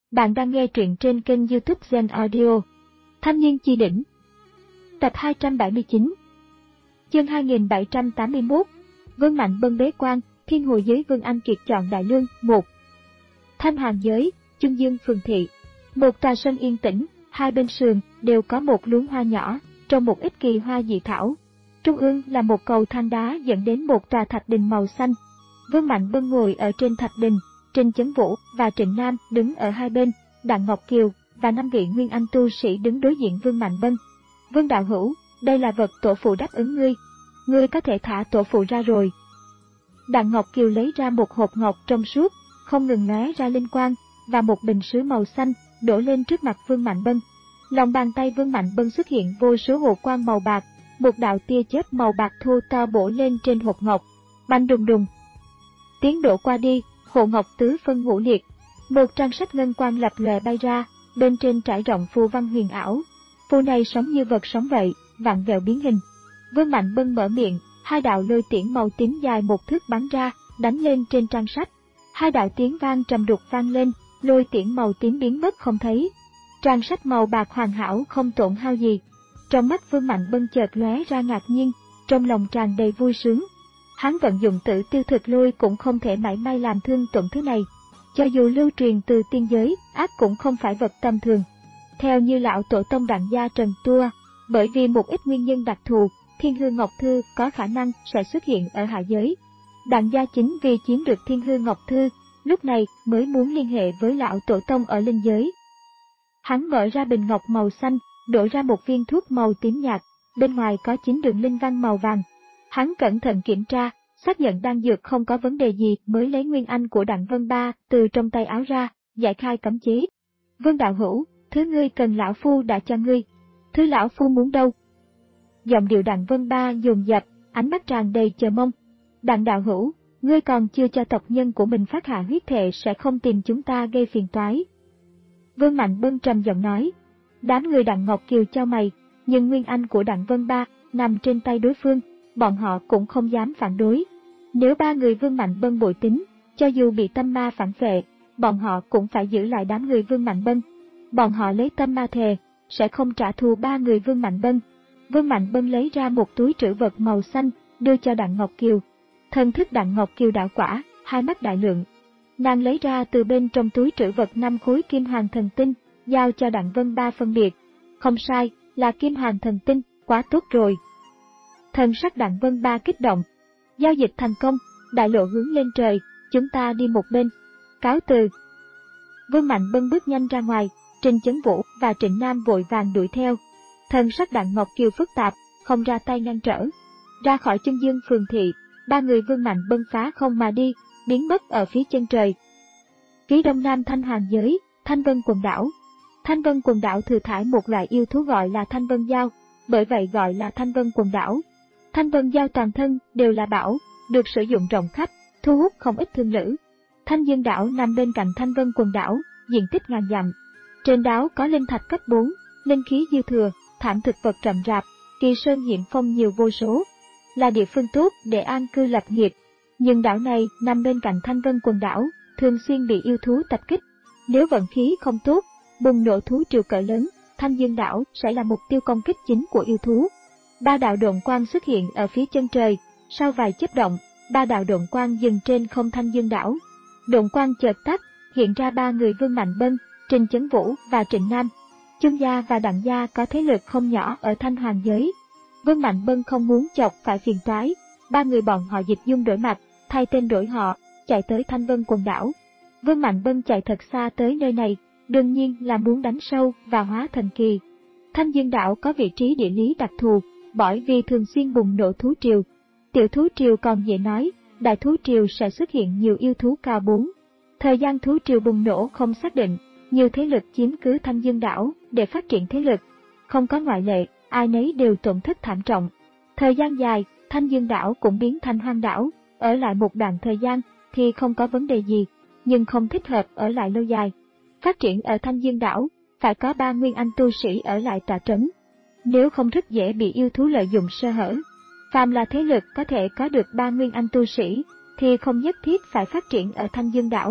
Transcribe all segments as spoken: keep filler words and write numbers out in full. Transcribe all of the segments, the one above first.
Bạn đang nghe truyện trên kênh YouTube Zen Audio. Thanh niên chi đỉnh. Tập hai trăm bảy mươi chín. Chương hai nghìn bảy trăm tám mươi mốt. Vương Mạnh Bân bế quan, thiên hồ giới Vương Anh Kiệt chọn đại lương. một. Thanh Hoàng giới, Trung Dương phường thị. Một tòa sân yên tĩnh, hai bên sườn đều có một luống hoa nhỏ, trong một ít kỳ hoa dị thảo. Trung ương là một cầu thang đá dẫn đến một tòa thạch đình màu xanh. Vương Mạnh Bân ngồi ở trên thạch đình, Trình Chấn Vũ và Trịnh Nam đứng ở hai bên, Đặng Ngọc Kiều và năm vị nguyên anh tu sĩ đứng đối diện Vương Mạnh Bân. Vương đạo hữu, đây là vật tổ phụ đáp ứng ngươi. Ngươi có thể thả tổ phụ ra rồi. Đặng Ngọc Kiều lấy ra một hộp ngọc trong suốt, không ngừng lóe ra linh quang, và một bình sứ màu xanh đổ lên trước mặt Vương Mạnh Bân. Lòng bàn tay Vương Mạnh Bân xuất hiện vô số hồ quang màu bạc, một đạo tia chớp màu bạc thô to bổ lên trên hộp ngọc. Bành đùng đùng. Tiếng đổ qua đi, hộ ngọc tứ phân ngũ liệt. Một trang sách ngân quang lập lòe bay ra, bên trên trải rộng phù văn huyền ảo. Phù này sống như vật sống vậy, vặn vẹo biến hình. Vương Mạnh Bân mở miệng, hai đạo lôi tiễn màu tím dài một thước bắn ra, đánh lên trên trang sách. Hai đạo tiếng vang trầm đục vang lên, lôi tiễn màu tím biến mất không thấy. Trang sách màu bạc hoàn hảo không tổn hao gì. Trong mắt Vương Mạnh Bân chợt lóe ra ngạc nhiên, trong lòng tràn đầy vui sướng. Hắn vận dụng tử tiêu thực lôi cũng không thể mảy may làm thương tổn thứ này. Cho dù lưu truyền từ tiên giới, ác cũng không phải vật tầm thường. Theo như lão tổ tông Đặng gia Trần Tua, bởi vì một ít nguyên nhân đặc thù, Thiên Hư Ngọc Thư có khả năng sẽ xuất hiện ở hạ giới. Đặng gia chính vì chiếm được Thiên Hư Ngọc Thư, lúc này mới muốn liên hệ với lão tổ tông ở linh giới. Hắn mở ra bình ngọc màu xanh, đổ ra một viên thuốc màu tím nhạt, bên ngoài có chín đường linh văn màu vàng. Hắn cẩn thận kiểm tra, xác nhận đan dược không có vấn đề gì mới lấy nguyên anh của Đặng Vân Ba từ trong tay áo ra, giải khai cấm chế. Vương đạo hữu, thứ ngươi cần lão phu đã cho ngươi. Thứ lão phu muốn đâu? Giọng điệu Đặng Vân Ba dồn dập, ánh mắt tràn đầy chờ mong. Đặng đạo hữu, ngươi còn chưa cho tộc nhân của mình phát hạ huyết thệ sẽ không tìm chúng ta gây phiền toái. Vương Mạnh Bân trầm giọng nói. Đám người Đặng Ngọc Kiều cho mày, nhưng nguyên anh của Đặng Vân Ba nằm trên tay đối phương, bọn họ cũng không dám phản đối. Nếu ba người Vương Mạnh Bân bội tín, cho dù bị tâm ma phản vệ, bọn họ cũng phải giữ lại đám người Vương Mạnh Bân. Bọn họ lấy tâm ma thề, sẽ không trả thù ba người Vương Mạnh Bân. Vương Mạnh Bân lấy ra một túi trữ vật màu xanh, đưa cho Đặng Ngọc Kiều. Thần thức Đặng Ngọc Kiều đảo quả, hai mắt đại lượng. Nàng lấy ra từ bên trong túi trữ vật năm khối kim hoàng thần tinh, giao cho Đặng Vân Ba phân biệt. Không sai, là kim hoàng thần tinh, quá tốt rồi. Thần sắc Đặng Vân Ba kích động. Giao dịch thành công, đại lộ hướng lên trời, chúng ta đi một bên. Cáo từ. Vương Mạnh Bân bước nhanh ra ngoài, Trình Chấn Vũ và Trịnh Nam vội vàng đuổi theo. Thần sắc Đặng Ngọc Kiều phức tạp, không ra tay ngăn trở. Ra khỏi Trung Dương phường thị, ba người Vương Mạnh Bân phá không mà đi, biến mất ở phía chân trời. Phía đông nam Thanh Hoàng giới, Thanh Vân quần đảo. Thanh Vân quần đảo thừa thải một loại yêu thú gọi là Thanh Vân Dao, bởi vậy gọi là Thanh Vân quần đảo. Thanh Vân Dao toàn thân đều là bảo, được sử dụng rộng khắp, thu hút không ít thương lữ. Thanh Dương đảo nằm bên cạnh Thanh Vân quần đảo, diện tích ngàn dặm. Trên đảo có linh thạch cấp bốn, linh khí dư thừa, thảm thực vật rậm rạp, kỳ sơn hiểm phong nhiều vô số, là địa phương tốt để an cư lập nghiệp. Nhưng đảo này nằm bên cạnh Thanh Vân quần đảo, thường xuyên bị yêu thú tập kích. Nếu vận khí không tốt, bùng nổ thú triều cỡ lớn, Thanh Dương đảo sẽ là mục tiêu công kích chính của yêu thú. Ba đạo độn quang xuất hiện ở phía chân trời, sau vài chớp động, ba đạo độn quang dừng trên không Thanh Dương đảo. Độn quang chợt tắt, hiện ra ba người Vương Mạnh Bân, Trình Chấn Vũ và Trịnh Nam. Chung gia và Đặng gia có thế lực không nhỏ ở Thanh Hoàng giới. Vương Mạnh Bân không muốn chọc phải phiền toái, ba người bọn họ dịch dung đổi mặt, thay tên đổi họ, chạy tới Thanh Vân quần đảo. Vương Mạnh Bân chạy thật xa tới nơi này, đương nhiên là muốn đánh sâu và hóa thần kỳ. Thanh Dương đảo có vị trí địa lý đặc thù, bởi vì thường xuyên bùng nổ thú triều. Tiểu thú triều còn dễ nói, đại thú triều sẽ xuất hiện nhiều yêu thú cao bốn. Thời gian thú triều bùng nổ không xác định, nhiều thế lực chiếm cứ Thanh Dương đảo để phát triển thế lực. Không có ngoại lệ, ai nấy đều tổn thất thảm trọng. Thời gian dài, Thanh Dương đảo cũng biến thành hoang đảo, ở lại một đoạn thời gian thì không có vấn đề gì, nhưng không thích hợp ở lại lâu dài. Phát triển ở Thanh Dương đảo, phải có ba nguyên anh tu sĩ ở lại tọa trấn. Nếu không rất dễ bị yêu thú lợi dụng sơ hở. Phàm là thế lực có thể có được ba nguyên anh tu sĩ, thì không nhất thiết phải phát triển ở Thanh Dương đảo,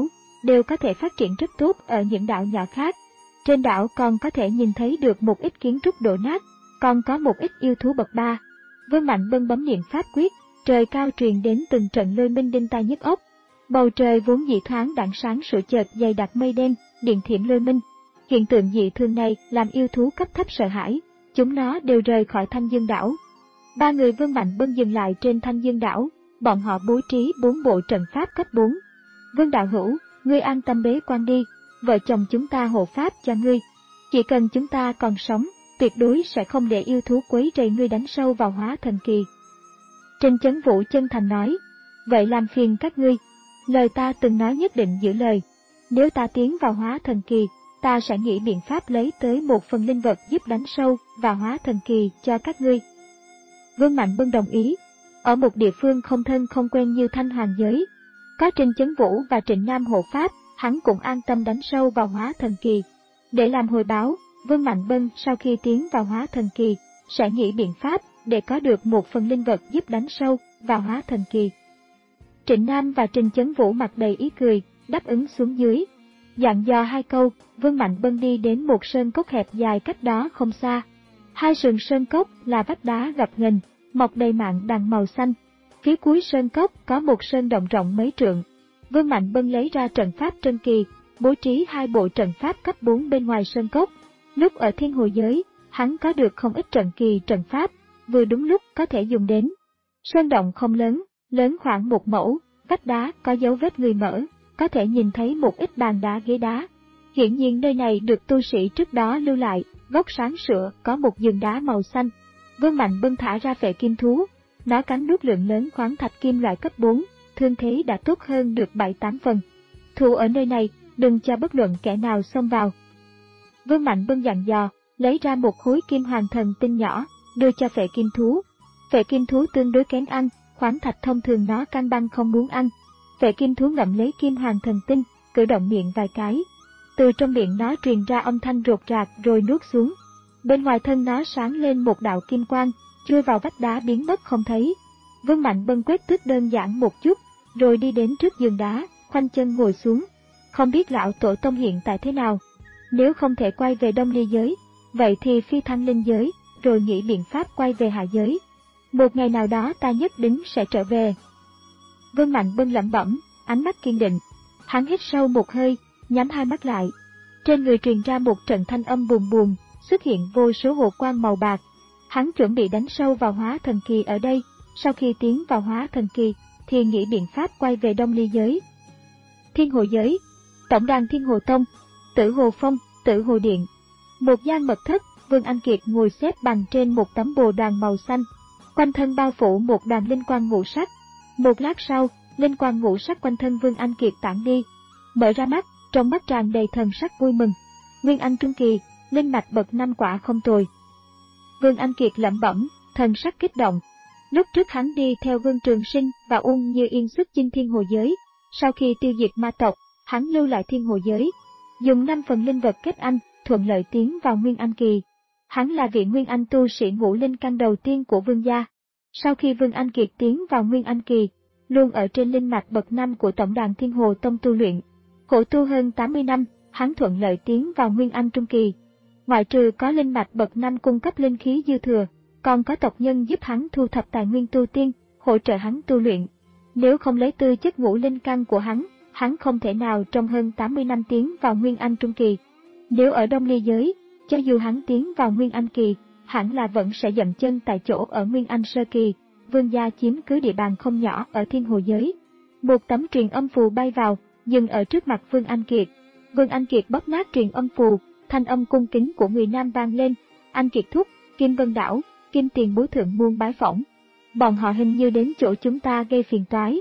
đều có thể phát triển rất tốt ở những đảo nhỏ khác. Trên đảo còn có thể nhìn thấy được một ít kiến trúc đổ nát, còn có một ít yêu thú bậc ba. Vương Mạnh Bân bấm niệm pháp quyết, trời cao truyền đến từng trận lôi minh đinh tai nhức óc. Bầu trời vốn dị thoáng đãng sáng sủa chợt dày đặc mây đen, điện thiểm lôi minh. Hiện tượng dị thường này làm yêu thú cấp thấp sợ hãi, chúng nó đều rời khỏi Thanh Dương đảo. Ba người Vương Mạnh Bân dừng lại trên Thanh Dương đảo, bọn họ bố trí bốn bộ trận pháp cấp bốn. Vương đạo hữu, ngươi an tâm bế quan đi, vợ chồng chúng ta hộ pháp cho ngươi. Chỉ cần chúng ta còn sống, tuyệt đối sẽ không để yêu thú quấy rầy ngươi đánh sâu vào hóa thần kỳ. Trình Chấn Vũ chân thành nói, vậy làm phiền các ngươi, lời ta từng nói nhất định giữ lời. Nếu ta tiến vào hóa thần kỳ, ta sẽ nghĩ biện pháp lấy tới một phần linh vật giúp đánh sâu và hóa thần kỳ cho các ngươi. Vương Mạnh Bân đồng ý. Ở một địa phương không thân không quen như Thanh Hoàng giới, có Trình Chấn Vũ và Trịnh Nam hộ pháp, hắn cũng an tâm đánh sâu vào hóa thần kỳ. Để làm hồi báo, Vương Mạnh Bân sau khi tiến vào hóa thần kỳ, sẽ nghĩ biện pháp để có được một phần linh vật giúp đánh sâu vào hóa thần kỳ. Trịnh Nam và Trình Chấn Vũ mặt đầy ý cười, đáp ứng xuống dưới. Dặn dò hai câu, Vương Mạnh Bân đi đến một sơn cốc hẹp dài cách đó không xa. Hai sườn sơn cốc là vách đá gập ghềnh, mọc đầy mạn đằng màu xanh. Phía cuối sơn cốc có một sơn động rộng mấy trượng. Vương Mạnh Bân lấy ra trận pháp trân kỳ, bố trí hai bộ trận pháp cấp bốn bên ngoài sơn cốc. Lúc ở Thiên Hồ giới, hắn có được không ít trận kỳ trận pháp, vừa đúng lúc có thể dùng đến. Sơn động không lớn, lớn khoảng một mẫu, vách đá có dấu vết người mở, có thể nhìn thấy một ít bàn đá ghế đá. Hiển nhiên nơi này được tu sĩ trước đó lưu lại, góc sáng sủa có một giường đá màu xanh. Vương Mạnh Bân thả ra phệ kim thú, nó cắn nuốt lượng lớn khoáng thạch kim loại cấp bốn, thương thế đã tốt hơn được bảy tám phần. Thủ ở nơi này, đừng cho bất luận kẻ nào xông vào. Vương Mạnh Bân dặn dò, lấy ra một khối kim hoàng thần tinh nhỏ, đưa cho phệ kim thú. Phệ kim thú tương đối kén ăn, khoáng thạch thông thường nó căn bản không muốn ăn. Phệ kim thú ngậm lấy kim hoàng thần tinh, cử động miệng vài cái. Từ trong miệng nó truyền ra âm thanh rột rạc rồi nuốt xuống. Bên ngoài thân nó sáng lên một đạo kim quang, chui vào vách đá biến mất không thấy. Vương Mạnh Bân quét tước đơn giản một chút, rồi đi đến trước giường đá, khoanh chân ngồi xuống. Không biết lão tổ tông hiện tại thế nào. Nếu không thể quay về Đông Ly giới, vậy thì phi thăng linh giới, rồi nghĩ biện pháp quay về hạ giới. Một ngày nào đó ta nhất định sẽ trở về. Vương Mạnh Bân lẩm bẩm, ánh mắt kiên định. Hắn hít sâu một hơi, nhắm hai mắt lại. Trên người truyền ra một trận thanh âm buồn buồn, xuất hiện vô số hồ quang màu bạc. Hắn chuẩn bị đánh sâu vào hóa thần kỳ ở đây, sau khi tiến vào hóa thần kỳ, thì nghĩ biện pháp quay về Đông Ly giới. Thiên Hồ giới, Tổng đàn Thiên Hồ Tông, Tử Hồ Phong, Tử Hồ Điện. Một gian mật thất, Vương Anh Kiệt ngồi xếp bằng trên một tấm bồ đoàn màu xanh. Quanh thân bao phủ một đoàn linh quang ngũ sắc. Một lát sau, linh quang ngũ sắc quanh thân Vương Anh Kiệt tản đi. Mở ra mắt, trong mắt tràn đầy thần sắc vui mừng. Nguyên Anh trung kỳ, linh mạch bậc năm quả không tồi. Vương Anh Kiệt lẩm bẩm, thần sắc kích động. Lúc trước hắn đi theo Vương Trường Sinh và Ung Như Yên xuất chinh Thiên Hồ giới, sau khi tiêu diệt ma tộc, hắn lưu lại Thiên Hồ giới, dùng năm phần linh vật kết anh, thuận lợi tiến vào Nguyên Anh kỳ. Hắn là vị Nguyên Anh tu sĩ ngũ linh căn đầu tiên của Vương gia. Sau khi Vương Anh Kiệt tiến vào Nguyên Anh kỳ, luôn ở trên linh mạch bậc năm của Tổng đàn Thiên Hồ Tông tu luyện. Khổ tu hơn tám mươi năm, hắn thuận lợi tiến vào Nguyên Anh trung kỳ. Ngoại trừ có linh mạch bậc năm cung cấp linh khí dư thừa, còn có tộc nhân giúp hắn thu thập tài nguyên tu tiên, hỗ trợ hắn tu luyện. Nếu không lấy tư chất ngũ linh căn của hắn, hắn không thể nào trong hơn tám mươi năm tiến vào Nguyên Anh trung kỳ. Nếu ở Đông Ly giới, cho dù hắn tiến vào Nguyên Anh kỳ, hẳn là vẫn sẽ dậm chân tại chỗ ở Nguyên Anh sơ kỳ. Vương gia chiếm cứ địa bàn không nhỏ ở Thiên Hồ giới. Một tấm truyền âm phù bay vào, dừng ở trước mặt Vương Anh Kiệt. Vương Anh Kiệt bóp nát truyền âm phù, thanh âm cung kính của người nam vang lên. Anh Kiệt thúc, Kim Vân Đảo, Kim Tiền Bối thượng muôn bái phỏng. Bọn họ hình như đến chỗ chúng ta gây phiền toái.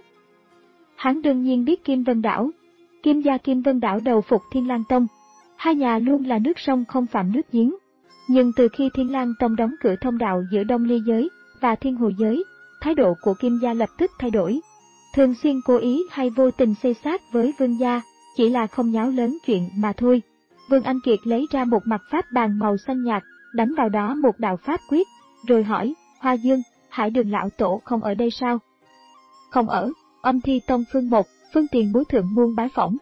Hắn đương nhiên biết Kim Vân Đảo. Kim gia Kim Vân Đảo đầu phục Thiên Lang Tông. Hai nhà luôn là nước sông không phạm nước giếng. Nhưng từ khi Thiên Lang Tông đóng cửa thông đạo giữa Đông Ly giới và Thiên Hồ giới, thái độ của Kim gia lập tức thay đổi. Thường xuyên cố ý hay vô tình xây sát với Vương gia, chỉ là không nháo lớn chuyện mà thôi. Vương Anh Kiệt lấy ra một mặt pháp bàn màu xanh nhạt, đánh vào đó một đạo pháp quyết, rồi hỏi, Hoa Dương, Hải Đường lão tổ không ở đây sao? Không ở, Âm Thi Tông Phương một, Phương Tiền Bối thượng muôn bái phỏng.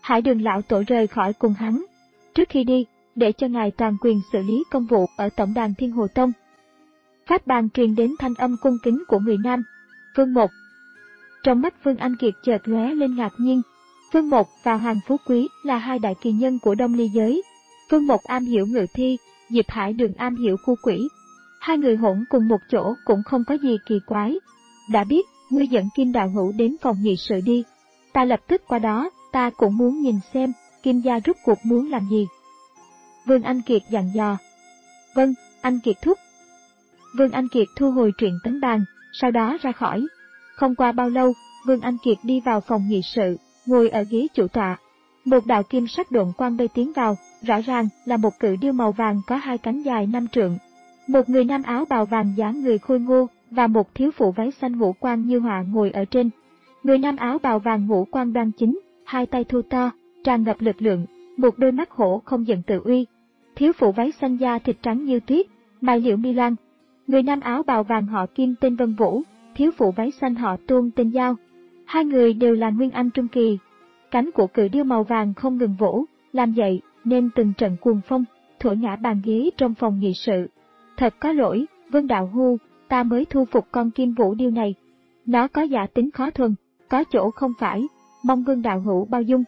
Hải Đường lão tổ rời khỏi cùng hắn. Trước khi đi, để cho ngài toàn quyền xử lý công vụ ở tổng đàn Thiên Hồ Tông. Pháp bàn truyền đến thanh âm cung kính của người nam. Vương Một. Trong mắt Vương Anh Kiệt chợt lóe lên ngạc nhiên. Vương Một và Hoàng Phú Quý là hai đại kỳ nhân của Đông Ly giới. Vương Một am hiểu ngự thi, Diệp Hải Đường am hiểu khu quỷ. Hai người hỗn cùng một chỗ cũng không có gì kỳ quái. Đã biết, ngươi dẫn Kim đạo hữu đến phòng nghị sự đi. Ta lập tức qua đó, ta cũng muốn nhìn xem, Kim gia rút cuộc muốn làm gì. Vương Anh Kiệt dặn dò. Vâng, anh Kiệt thúc. Vương Anh Kiệt thu hồi truyện tấn bàn, sau đó ra khỏi. Không qua bao lâu, Vương Anh Kiệt đi vào phòng nghị sự, ngồi ở ghế chủ tọa. Một đạo kim sắc độn quang bay tiến vào, rõ ràng là một cự điêu màu vàng có hai cánh dài năm trượng. Một người nam áo bào vàng dáng người khôi ngô và một thiếu phụ váy xanh ngũ quan như họa ngồi ở trên. Người nam áo bào vàng ngũ quan đoan chính, hai tay thu to, tràn ngập lực lượng, một đôi mắt hổ không giận tự uy. Thiếu phụ váy xanh da thịt trắng như tuyết, mày liễu mi loan. Người nam áo bào vàng họ Kim tên Vân Vũ, thiếu phụ váy xanh họ Tuôn tên Giao. Hai người đều là nguyên anh trung kỳ. Cánh của cự điêu màu vàng không ngừng vỗ, làm dậy nên từng trận cuồng phong, thổi ngã bàn ghế trong phòng nghị sự. Thật có lỗi, Vương đạo hưu, ta mới thu phục con Kim Vũ điêu này. Nó có giả tính khó thuần, có chỗ không phải, mong Vương đạo hữu bao dung.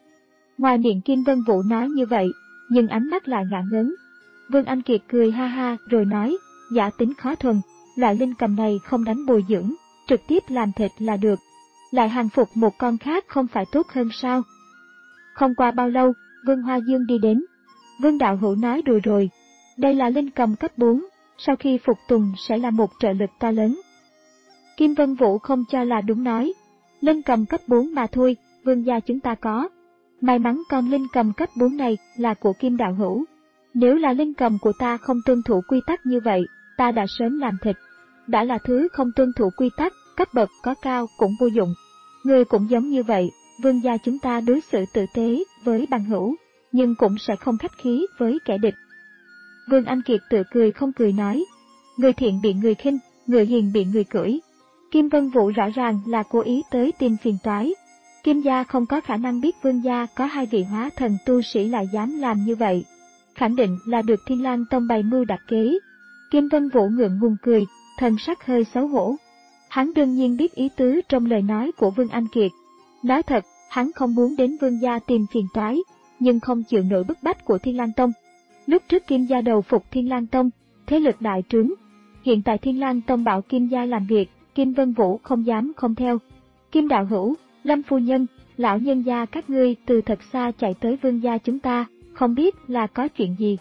Ngoài miệng Kim Vân Vũ nói như vậy, nhưng ánh mắt lại ngả ngớn. Vương Anh Kiệt cười ha ha rồi nói, giả tính khó thuần, loại linh cầm này không đánh bồi dưỡng, trực tiếp làm thịt là được. Lại hàng phục một con khác không phải tốt hơn sao? Không qua bao lâu, Vương Hoa Dương đi đến. Vương đạo hữu nói đùa rồi. Đây là linh cầm cấp bốn, sau khi phục tùng sẽ là một trợ lực to lớn. Kim Vân Vũ không cho là đúng nói. Linh cầm cấp bốn mà thôi, vương gia chúng ta có. May mắn con linh cầm cấp bốn này là của Kim đạo hữu. Nếu là linh cầm của ta không tuân thủ quy tắc như vậy, ta đã sớm làm thịt. Đã là thứ không tuân thủ quy tắc, cấp bậc có cao cũng vô dụng. Người cũng giống như vậy, vương gia chúng ta đối xử tử tế với bằng hữu, nhưng cũng sẽ không khách khí với kẻ địch. Vương Anh Kiệt tự cười không cười nói, người thiện bị người khinh, người hiền bị người cưỡi. Kim Vân Vũ rõ ràng là cố ý tới tìm phiền toái. Kim gia không có khả năng biết vương gia có hai vị hóa thần tu sĩ lại dám làm như vậy. Khẳng định là được Thiên Lang Tông bày mưu đặt kế. Kim Vân Vũ ngượng ngùng cười, thần sắc hơi xấu hổ. Hắn đương nhiên biết ý tứ trong lời nói của Vương Anh Kiệt. Nói thật, hắn không muốn đến vương gia tìm phiền toái, nhưng không chịu nổi bức bách của Thiên Lang Tông. Lúc trước Kim gia đầu phục Thiên Lang Tông, thế lực đại trướng. Hiện tại Thiên Lang Tông bảo Kim gia làm việc, Kim Vân Vũ không dám không theo. Kim đạo hữu, Lâm phu nhân, lão nhân gia các ngươi từ thật xa chạy tới vương gia chúng ta, không biết là có chuyện gì.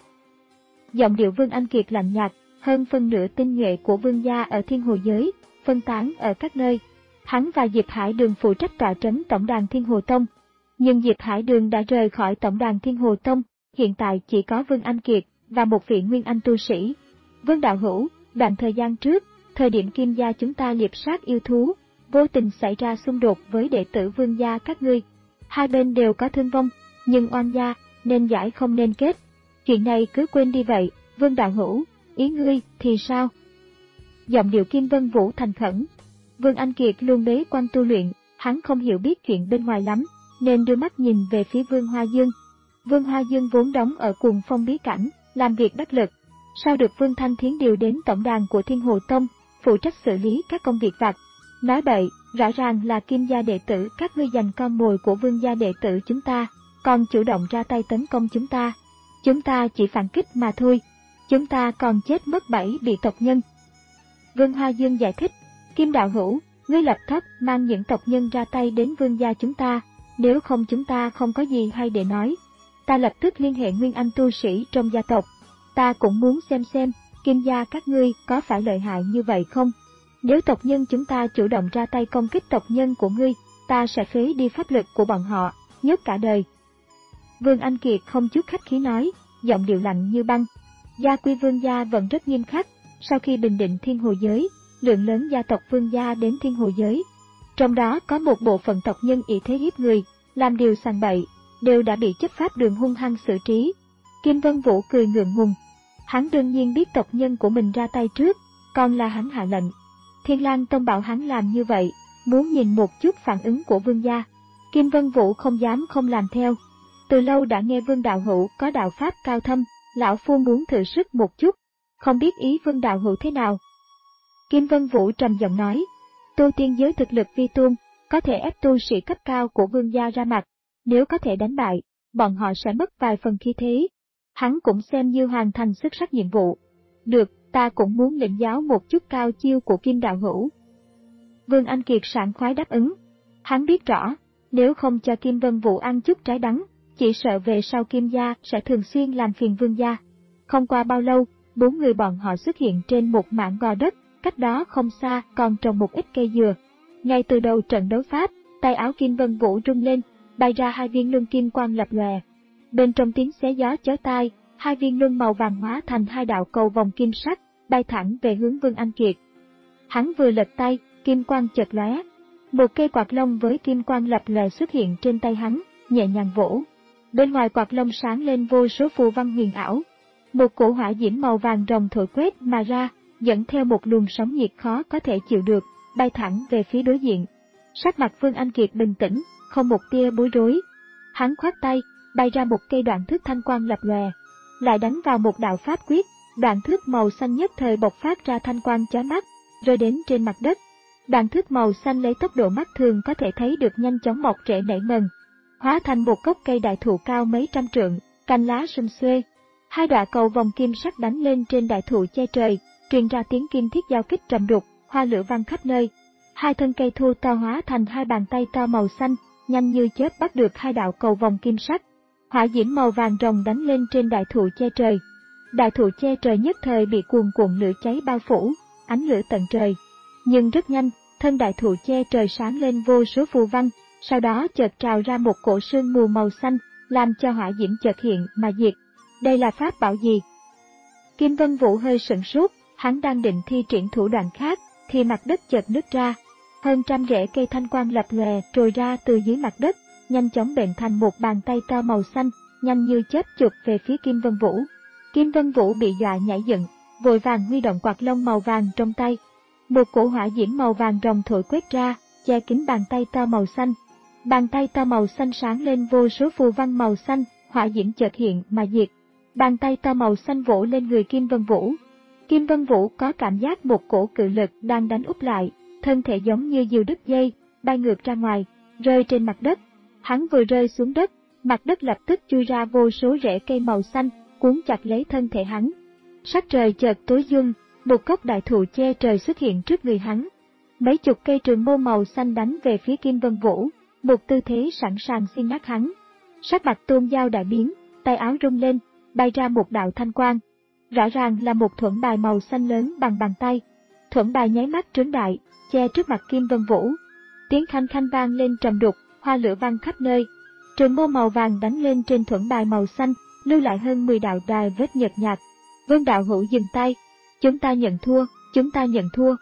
Giọng điệu Vương Anh Kiệt lạnh nhạt, hơn phân nửa tinh nhuệ của vương gia ở Thiên Hồ giới, phân tán ở các nơi. Hắn và Diệp Hải Đường phụ trách tọa trấn tổng đàn Thiên Hồ Tông. Nhưng Diệp Hải Đường đã rời khỏi tổng đàn Thiên Hồ Tông, hiện tại chỉ có Vương Anh Kiệt và một vị nguyên anh tu sĩ. Vương đạo hữu, đoạn thời gian trước, thời điểm Kim gia chúng ta liệp sát yêu thú, vô tình xảy ra xung đột với đệ tử vương gia các ngươi. Hai bên đều có thương vong, nhưng oan gia, nên giải không nên kết. Chuyện này cứ quên đi vậy, Vương đạo hữu, ý ngươi thì sao? Giọng điệu Kim Vân Vũ thành khẩn. Vương Anh Kiệt luôn bế quan tu luyện, hắn không hiểu biết chuyện bên ngoài lắm, nên đưa mắt nhìn về phía Vương Hoa Dương. Vương Hoa Dương vốn đóng ở Cuồng Phong bí cảnh, làm việc đắc lực. Sau được Vương Thanh Thiến điều đến tổng đàn của Thiên Hồ Tông, phụ trách xử lý các công việc vặt. Nói bậy, rõ ràng là Kim gia đệ tử các ngươi giành con mồi của Vương gia đệ tử chúng ta, còn chủ động ra tay tấn công chúng ta. Chúng ta chỉ phản kích mà thôi, chúng ta còn chết mất bảy bị tộc nhân. Vương Hoa Dương giải thích, Kim đạo hữu, ngươi lập tức mang những tộc nhân ra tay đến vương gia chúng ta, nếu không chúng ta không có gì hay để nói. Ta lập tức liên hệ nguyên anh tu sĩ trong gia tộc, ta cũng muốn xem xem, Kim gia các ngươi có phải lợi hại như vậy không? Nếu tộc nhân chúng ta chủ động ra tay công kích tộc nhân của ngươi, ta sẽ phế đi pháp lực của bọn họ, nhốt cả đời. Vương Anh Kiệt không chút khách khí nói, giọng điệu lạnh như băng. Gia quy vương gia vẫn rất nghiêm khắc, sau khi bình định Thiên Hồ giới, lượng lớn gia tộc vương gia đến Thiên Hồ giới. Trong đó có một bộ phận tộc nhân ỷ thế hiếp người, làm điều sàng bậy, đều đã bị chấp pháp đường hung hăng xử trí. Kim Vân Vũ cười ngượng ngùng. Hắn đương nhiên biết tộc nhân của mình ra tay trước, còn là hắn hạ lệnh. Thiên Lang Tông bảo hắn làm như vậy, muốn nhìn một chút phản ứng của vương gia. Kim Vân Vũ không dám không làm theo. Từ lâu đã nghe Vương Đạo Hữu có đạo pháp cao thâm, lão phu muốn thử sức một chút, không biết ý Vương Đạo Hữu thế nào. Kim Vân Vũ trầm giọng nói, tu tiên giới thực lực vi tôn, có thể ép tu sĩ cấp cao của Vương gia ra mặt, nếu có thể đánh bại, bọn họ sẽ mất vài phần khí thế. Hắn cũng xem như hoàn thành xuất sắc nhiệm vụ. Được, ta cũng muốn lĩnh giáo một chút cao chiêu của Kim Đạo Hữu. Vương Anh Kiệt sảng khoái đáp ứng. Hắn biết rõ, nếu không cho Kim Vân Vũ ăn chút trái đắng, chỉ sợ về sau Kim gia sẽ thường xuyên làm phiền Vương gia. Không qua bao lâu, bốn người bọn họ xuất hiện trên một mảng gò đất, cách đó không xa còn trồng một ít cây dừa. Ngay từ đầu trận đấu pháp, tay áo Kim Vân Vũ rung lên, bay ra hai viên luân kim quang lập lòe. Bên trong tiếng xé gió chói tai, hai viên luân màu vàng hóa thành hai đạo cầu vòng kim sắc, bay thẳng về hướng Vương Anh Kiệt. Hắn vừa lật tay, kim quang chợt lóe, một cây quạt lông với kim quang lập lòe xuất hiện trên tay hắn, nhẹ nhàng vỗ. Bên ngoài quạt lông sáng lên vô số phù văn huyền ảo. Một cổ hỏa diễm màu vàng rồng thổi quét mà ra, dẫn theo một luồng sóng nhiệt khó có thể chịu được, bay thẳng về phía đối diện. Sắc mặt Vương Anh Kiệt bình tĩnh, không một tia bối rối. Hắn khoát tay, bay ra một cây đoạn thước thanh quang lập lòe, lại đánh vào một đạo pháp quyết, đoạn thước màu xanh nhất thời bộc phát ra thanh quang chói mắt, rơi đến trên mặt đất. Đoạn thước màu xanh lấy tốc độ mắt thường có thể thấy được nhanh chóng mọc rễ nảy mầm, hóa thành một gốc cây đại thụ cao mấy trăm trượng, cành lá sum xuê. Hai đọa cầu vòng kim sắc đánh lên trên đại thụ che trời, truyền ra tiếng kim thiết giao kích trầm đục, hoa lửa văng khắp nơi. Hai thân cây thu to hóa thành hai bàn tay to màu xanh, nhanh như chớp bắt được hai đạo cầu vòng kim sắc. Hỏa diễm màu vàng rồng đánh lên trên đại thụ che trời. Đại thụ che trời nhất thời bị cuồn cuộn lửa cháy bao phủ, ánh lửa tận trời. Nhưng rất nhanh, thân đại thụ che trời sáng lên vô số phù văn, sau đó chợt trào ra một cổ sương mù màu xanh, làm cho hỏa diễm chợt hiện mà diệt. Đây là pháp bảo gì? Kim Vân Vũ hơi sửng sốt, hắn đang định thi triển thủ đoạn khác, thì mặt đất chợt nứt ra. Hơn trăm rễ cây thanh quang lập lòe trồi ra từ dưới mặt đất, nhanh chóng bệnh thành một bàn tay to màu xanh, nhanh như chớp chụp về phía Kim Vân Vũ. Kim Vân Vũ bị dọa nhảy dựng, vội vàng huy động quạt lông màu vàng trong tay. Một cổ hỏa diễm màu vàng rồng thổi quét ra, che kín bàn tay to màu xanh. Bàn tay to màu xanh sáng lên vô số phù văn màu xanh, hỏa diễm chợt hiện mà diệt. Bàn tay to màu xanh vỗ lên người Kim Vân Vũ. Kim Vân Vũ có cảm giác một cổ cự lực đang đánh úp lại, thân thể giống như diều đứt dây, bay ngược ra ngoài, rơi trên mặt đất. Hắn vừa rơi xuống đất, mặt đất lập tức chui ra vô số rễ cây màu xanh, cuốn chặt lấy thân thể hắn. Sắc trời chợt tối giun, một gốc đại thụ che trời xuất hiện trước người hắn. Mấy chục cây trường mâu màu xanh đánh về phía Kim Vân Vũ, một tư thế sẵn sàng xiên nát hắn. Sắc mặt Tôn Giao đại biến, tay áo rung lên, bay ra một đạo thanh quang. Rõ ràng là một thuẫn bài màu xanh lớn bằng bàn tay. Thuẫn bài nháy mắt trướng đại, che trước mặt Kim Vân Vũ. Tiếng khanh khanh vang lên trầm đục, hoa lửa văng khắp nơi. Trường mâu màu vàng đánh lên trên thuẫn bài màu xanh, lưu lại hơn mười đạo đài vết nhợt nhạt. Vương Đạo Hữu dừng tay, chúng ta nhận thua, chúng ta nhận thua.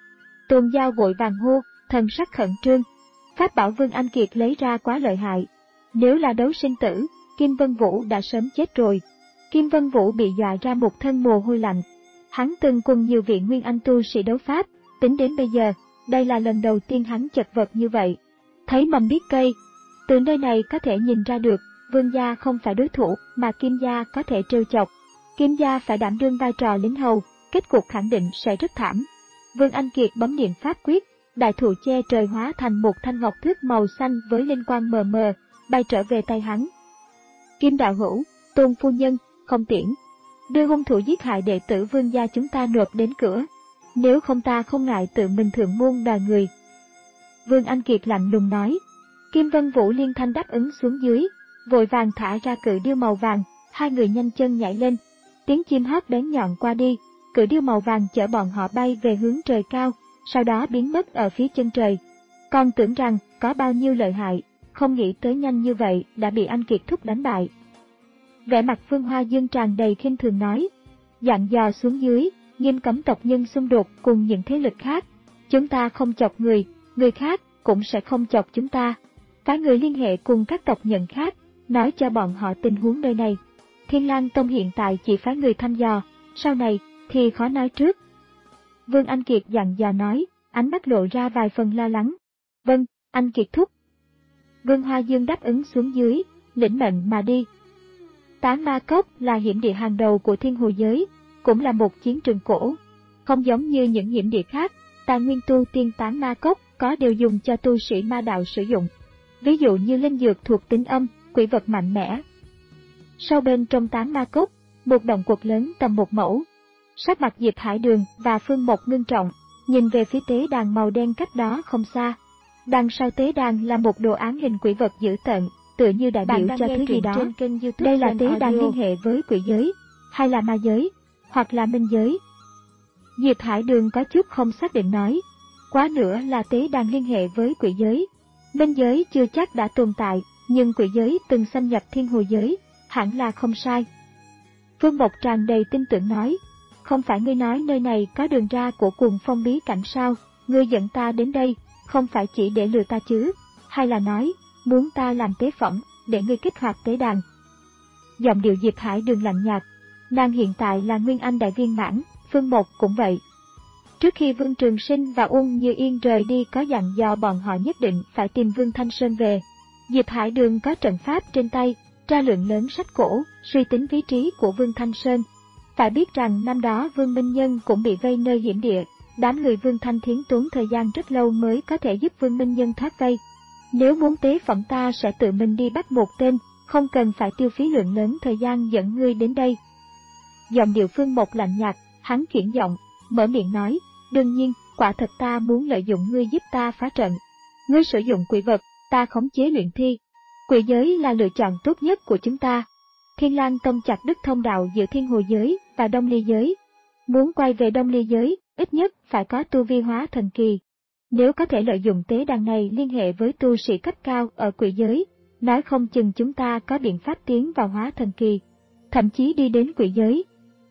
Tôn Giao vội vàng hô, thần sắc khẩn trương. Pháp bảo Vương Anh Kiệt lấy ra quá lợi hại. Nếu là đấu sinh tử, Kim Vân Vũ đã sớm chết rồi. Kim Vân Vũ bị dọa ra một thân mồ hôi lạnh. Hắn từng cùng nhiều vị nguyên anh tu sĩ đấu pháp, tính đến bây giờ, đây là lần đầu tiên hắn chật vật như vậy. Thấy mầm biết cây, từ nơi này có thể nhìn ra được, Vương gia không phải đối thủ mà Kim gia có thể trêu chọc. Kim gia phải đảm đương vai trò lính hầu, kết cục khẳng định sẽ rất thảm. Vương Anh Kiệt bấm niệm pháp quyết, đại thụ che trời hóa thành một thanh ngọc thước màu xanh với linh quang mờ mờ, bay trở về tay hắn. Kim Đạo Hữu, Tôn phu nhân, không tiễn. Đưa hung thủ giết hại đệ tử Vương gia chúng ta nộp đến cửa. Nếu không ta không ngại tự mình thượng môn đòi người. Vương Anh Kiệt lạnh lùng nói. Kim Vân Vũ liên thanh đáp ứng xuống dưới, vội vàng thả ra cự điêu màu vàng, hai người nhanh chân nhảy lên. Tiếng chim hót bén nhọn qua đi, cự điêu màu vàng chở bọn họ bay về hướng trời cao, sau đó biến mất ở phía chân trời. Còn tưởng rằng có bao nhiêu lợi hại, không nghĩ tới nhanh như vậy đã bị anh Kiệt thúc đánh bại. Vẻ mặt Phương Hoa Dương tràn đầy khinh thường nói, dặn dò xuống dưới, nghiêm cấm tộc nhân xung đột cùng những thế lực khác. Chúng ta không chọc người, người khác cũng sẽ không chọc chúng ta. Phái người liên hệ cùng các tộc nhân khác, nói cho bọn họ tình huống nơi này. Thiên Lang Tông hiện tại chỉ phái người thăm dò, sau này thì khó nói trước. Vương Anh Kiệt dặn dò nói, ánh mắt lộ ra vài phần lo lắng. Vâng, anh Kiệt thúc. Vương Hoa Dương đáp ứng xuống dưới, lĩnh mệnh mà đi. Tán Ma Cốc là hiểm địa hàng đầu của thiên hồ giới, cũng là một chiến trường cổ. Không giống như những hiểm địa khác, tài nguyên tu tiên Tán Ma Cốc có đều dùng cho tu sĩ ma đạo sử dụng. Ví dụ như linh dược thuộc tính âm, quỷ vật mạnh mẽ. Sau bên trong Tán Ma Cốc, một động quật lớn tầm một mẫu. Sắc mặt Diệp Hải Đường và Phương Mộc ngưng trọng, nhìn về phía tế đàn màu đen cách đó không xa. Đằng sau tế đàn là một đồ án hình quỷ vật dữ tợn, tựa như đại biểu cho thứ gì đó. Đây là tế đàn liên hệ với quỷ giới, hay là ma giới, hoặc là minh giới. Diệp Hải Đường có chút không xác định nói, quá nữa là tế đàn liên hệ với quỷ giới. Minh giới chưa chắc đã tồn tại, nhưng quỷ giới từng xâm nhập thiên hồ giới, hẳn là không sai. Phương Mộc tràn đầy tin tưởng nói, không phải ngươi nói nơi này có đường ra của cuồng phong bí cảnh sao, ngươi dẫn ta đến đây, không phải chỉ để lừa ta chứ, hay là nói, muốn ta làm tế phẩm, để ngươi kích hoạt tế đàn. Giọng điệu Diệp Hải Đường lạnh nhạt, nàng hiện tại là Nguyên Anh đại viên mãn, Phương Mộc cũng vậy. Trước khi Vương Trường Sinh và Uông Như Yên rời đi có dặn dò bọn họ nhất định phải tìm Vương Thanh Sơn về. Diệp Hải Đường có trận pháp trên tay, tra lượng lớn sách cổ, suy tính vị trí của Vương Thanh Sơn. Phải biết rằng năm đó Vương Minh Nhân cũng bị vây nơi hiểm địa, đám người Vương Thanh Thiến tốn thời gian rất lâu mới có thể giúp Vương Minh Nhân thoát vây. Nếu muốn tế phẩm ta sẽ tự mình đi bắt một tên, không cần phải tiêu phí lượng lớn thời gian dẫn ngươi đến đây. Giọng điệu Phương Mộc lạnh nhạt, hắn chuyển giọng, mở miệng nói, đương nhiên, quả thật ta muốn lợi dụng ngươi giúp ta phá trận. Ngươi sử dụng quỷ vật, ta khống chế luyện thi. Quỷ giới là lựa chọn tốt nhất của chúng ta. Thiên Lang Tông chặt đứt thông đạo giữa thiên hồ giới và Đông Ly giới. Muốn quay về Đông Ly giới, ít nhất phải có tu vi hóa thần kỳ. Nếu có thể lợi dụng tế đàn này liên hệ với tu sĩ cấp cao ở quỷ giới, nói không chừng chúng ta có biện pháp tiến vào hóa thần kỳ, thậm chí đi đến quỷ giới.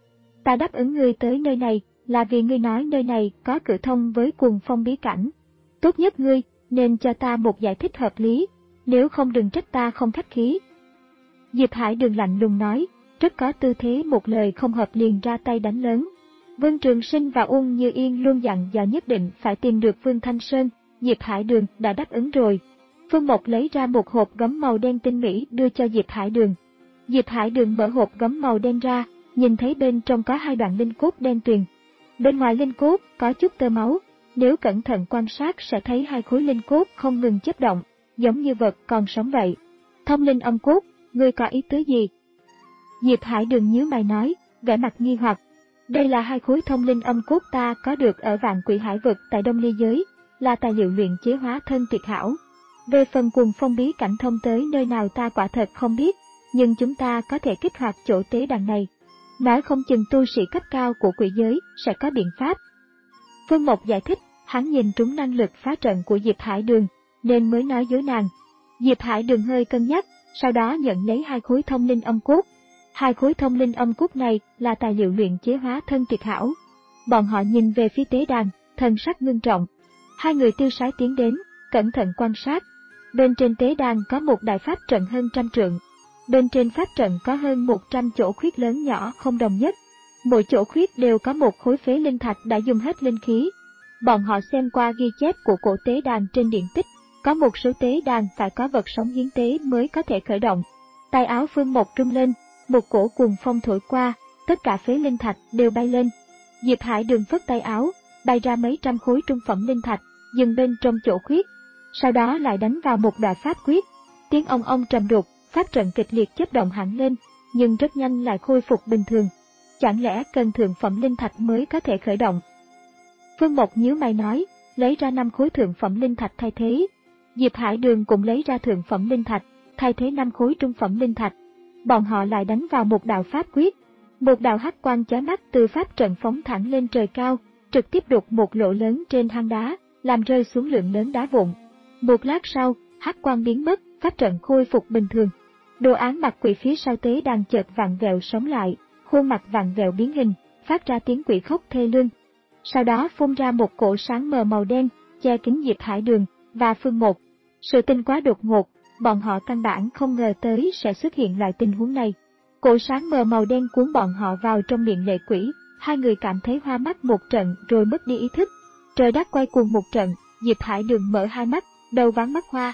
Ta đáp ứng ngươi tới nơi này là vì ngươi nói nơi này có cửa thông với cuồng phong bí cảnh. Tốt nhất ngươi nên cho ta một giải thích hợp lý, nếu không đừng trách ta không khách khí. Diệp Hải Đường lạnh lùng nói, rất có tư thế một lời không hợp liền ra tay đánh lớn. Vương Trường Sinh và Uông Như Yên luôn dặn dò nhất định phải tìm được Vương Thanh Sơn, Diệp Hải Đường đã đáp ứng rồi. Phương Mộc lấy ra một hộp gấm màu đen tinh mỹ đưa cho Diệp Hải Đường. Diệp Hải Đường mở hộp gấm màu đen ra, nhìn thấy bên trong có hai đoạn linh cốt đen tuyền. Bên ngoài linh cốt có chút tơ máu, nếu cẩn thận quan sát sẽ thấy hai khối linh cốt không ngừng chớp động, giống như vật còn sống vậy. Thông linh âm cốt, ngươi có ý tứ gì? Diệp Hải Đường nhíu mày nói, vẻ mặt nghi hoặc. Đây là hai khối thông linh âm cốt ta có được ở Vạn Quỷ Hải Vực tại Đông Ly giới, là tài liệu luyện chế hóa thân tuyệt hảo. Về phần cuồng phong bí cảnh thông tới nơi nào ta quả thật không biết, nhưng chúng ta có thể kích hoạt chỗ tế đàn này. Nói không chừng tu sĩ cấp cao của quỷ giới sẽ có biện pháp. Phương Mộc giải thích, hắn nhìn trúng năng lực phá trận của Diệp Hải Đường, nên mới nói dối nàng. Diệp Hải Đường hơi cân nhắc, sau đó nhận lấy hai khối thông linh âm cốt. Hai khối thông linh âm cốt này là tài liệu luyện chế hóa thân tuyệt hảo. Bọn họ nhìn về phía tế đàn, thần sắc ngưng trọng. Hai người tiêu sái tiến đến, cẩn thận quan sát. Bên trên tế đàn có một đại pháp trận hơn trăm trượng. Bên trên pháp trận có hơn một trăm chỗ khuyết lớn nhỏ không đồng nhất. Mỗi chỗ khuyết đều có một khối phế linh thạch đã dùng hết linh khí. Bọn họ xem qua ghi chép của cổ tế đàn trên điện tích, có một số tế đàn phải có vật sống hiến tế mới có thể khởi động. Tay áo Phương Mộc rung lên, một cổ cuồng phong thổi qua, tất cả phế linh thạch đều bay lên. Diệp Hải Đường phất tay áo, bay ra mấy trăm khối trung phẩm linh thạch, dừng bên trong chỗ khuyết. Sau đó lại đánh vào một đoạn pháp quyết. Tiếng ong ong trầm đục, pháp trận kịch liệt chớp động hẳn lên, nhưng rất nhanh lại khôi phục bình thường. Chẳng lẽ cần thượng phẩm linh thạch mới có thể khởi động? Phương Mộc nhíu mày nói, lấy ra năm khối thượng phẩm linh thạch thay thế. Diệp Hải Đường cũng lấy ra thượng phẩm linh thạch, thay thế năm khối trung phẩm linh thạch. Bọn họ lại đánh vào một đạo pháp quyết. Một đạo hắc quang chói mắt từ pháp trận phóng thẳng lên trời cao, trực tiếp đục một lỗ lớn trên hang đá, làm rơi xuống lượng lớn đá vụn. Một lát sau, hắc quang biến mất, pháp trận khôi phục bình thường. Đồ án mặt quỷ phía sau tế đàn chợt vặn vẹo sống lại, khuôn mặt vặn vẹo biến hình, phát ra tiếng quỷ khóc thê lương. Sau đó phun ra một cổ sáng mờ màu đen, che kín Diệp Hải Đường và Phương Mộc. Sự tình quá đột ngột, bọn họ căn bản không ngờ tới sẽ xuất hiện loại tình huống này. Cổ sáng mờ màu đen cuốn bọn họ vào trong miệng lệ quỷ, hai người cảm thấy hoa mắt một trận rồi mất đi ý thức. Trời đất quay cuồng một trận, Diệp Hải Đường mở hai mắt, đầu váng mắt hoa.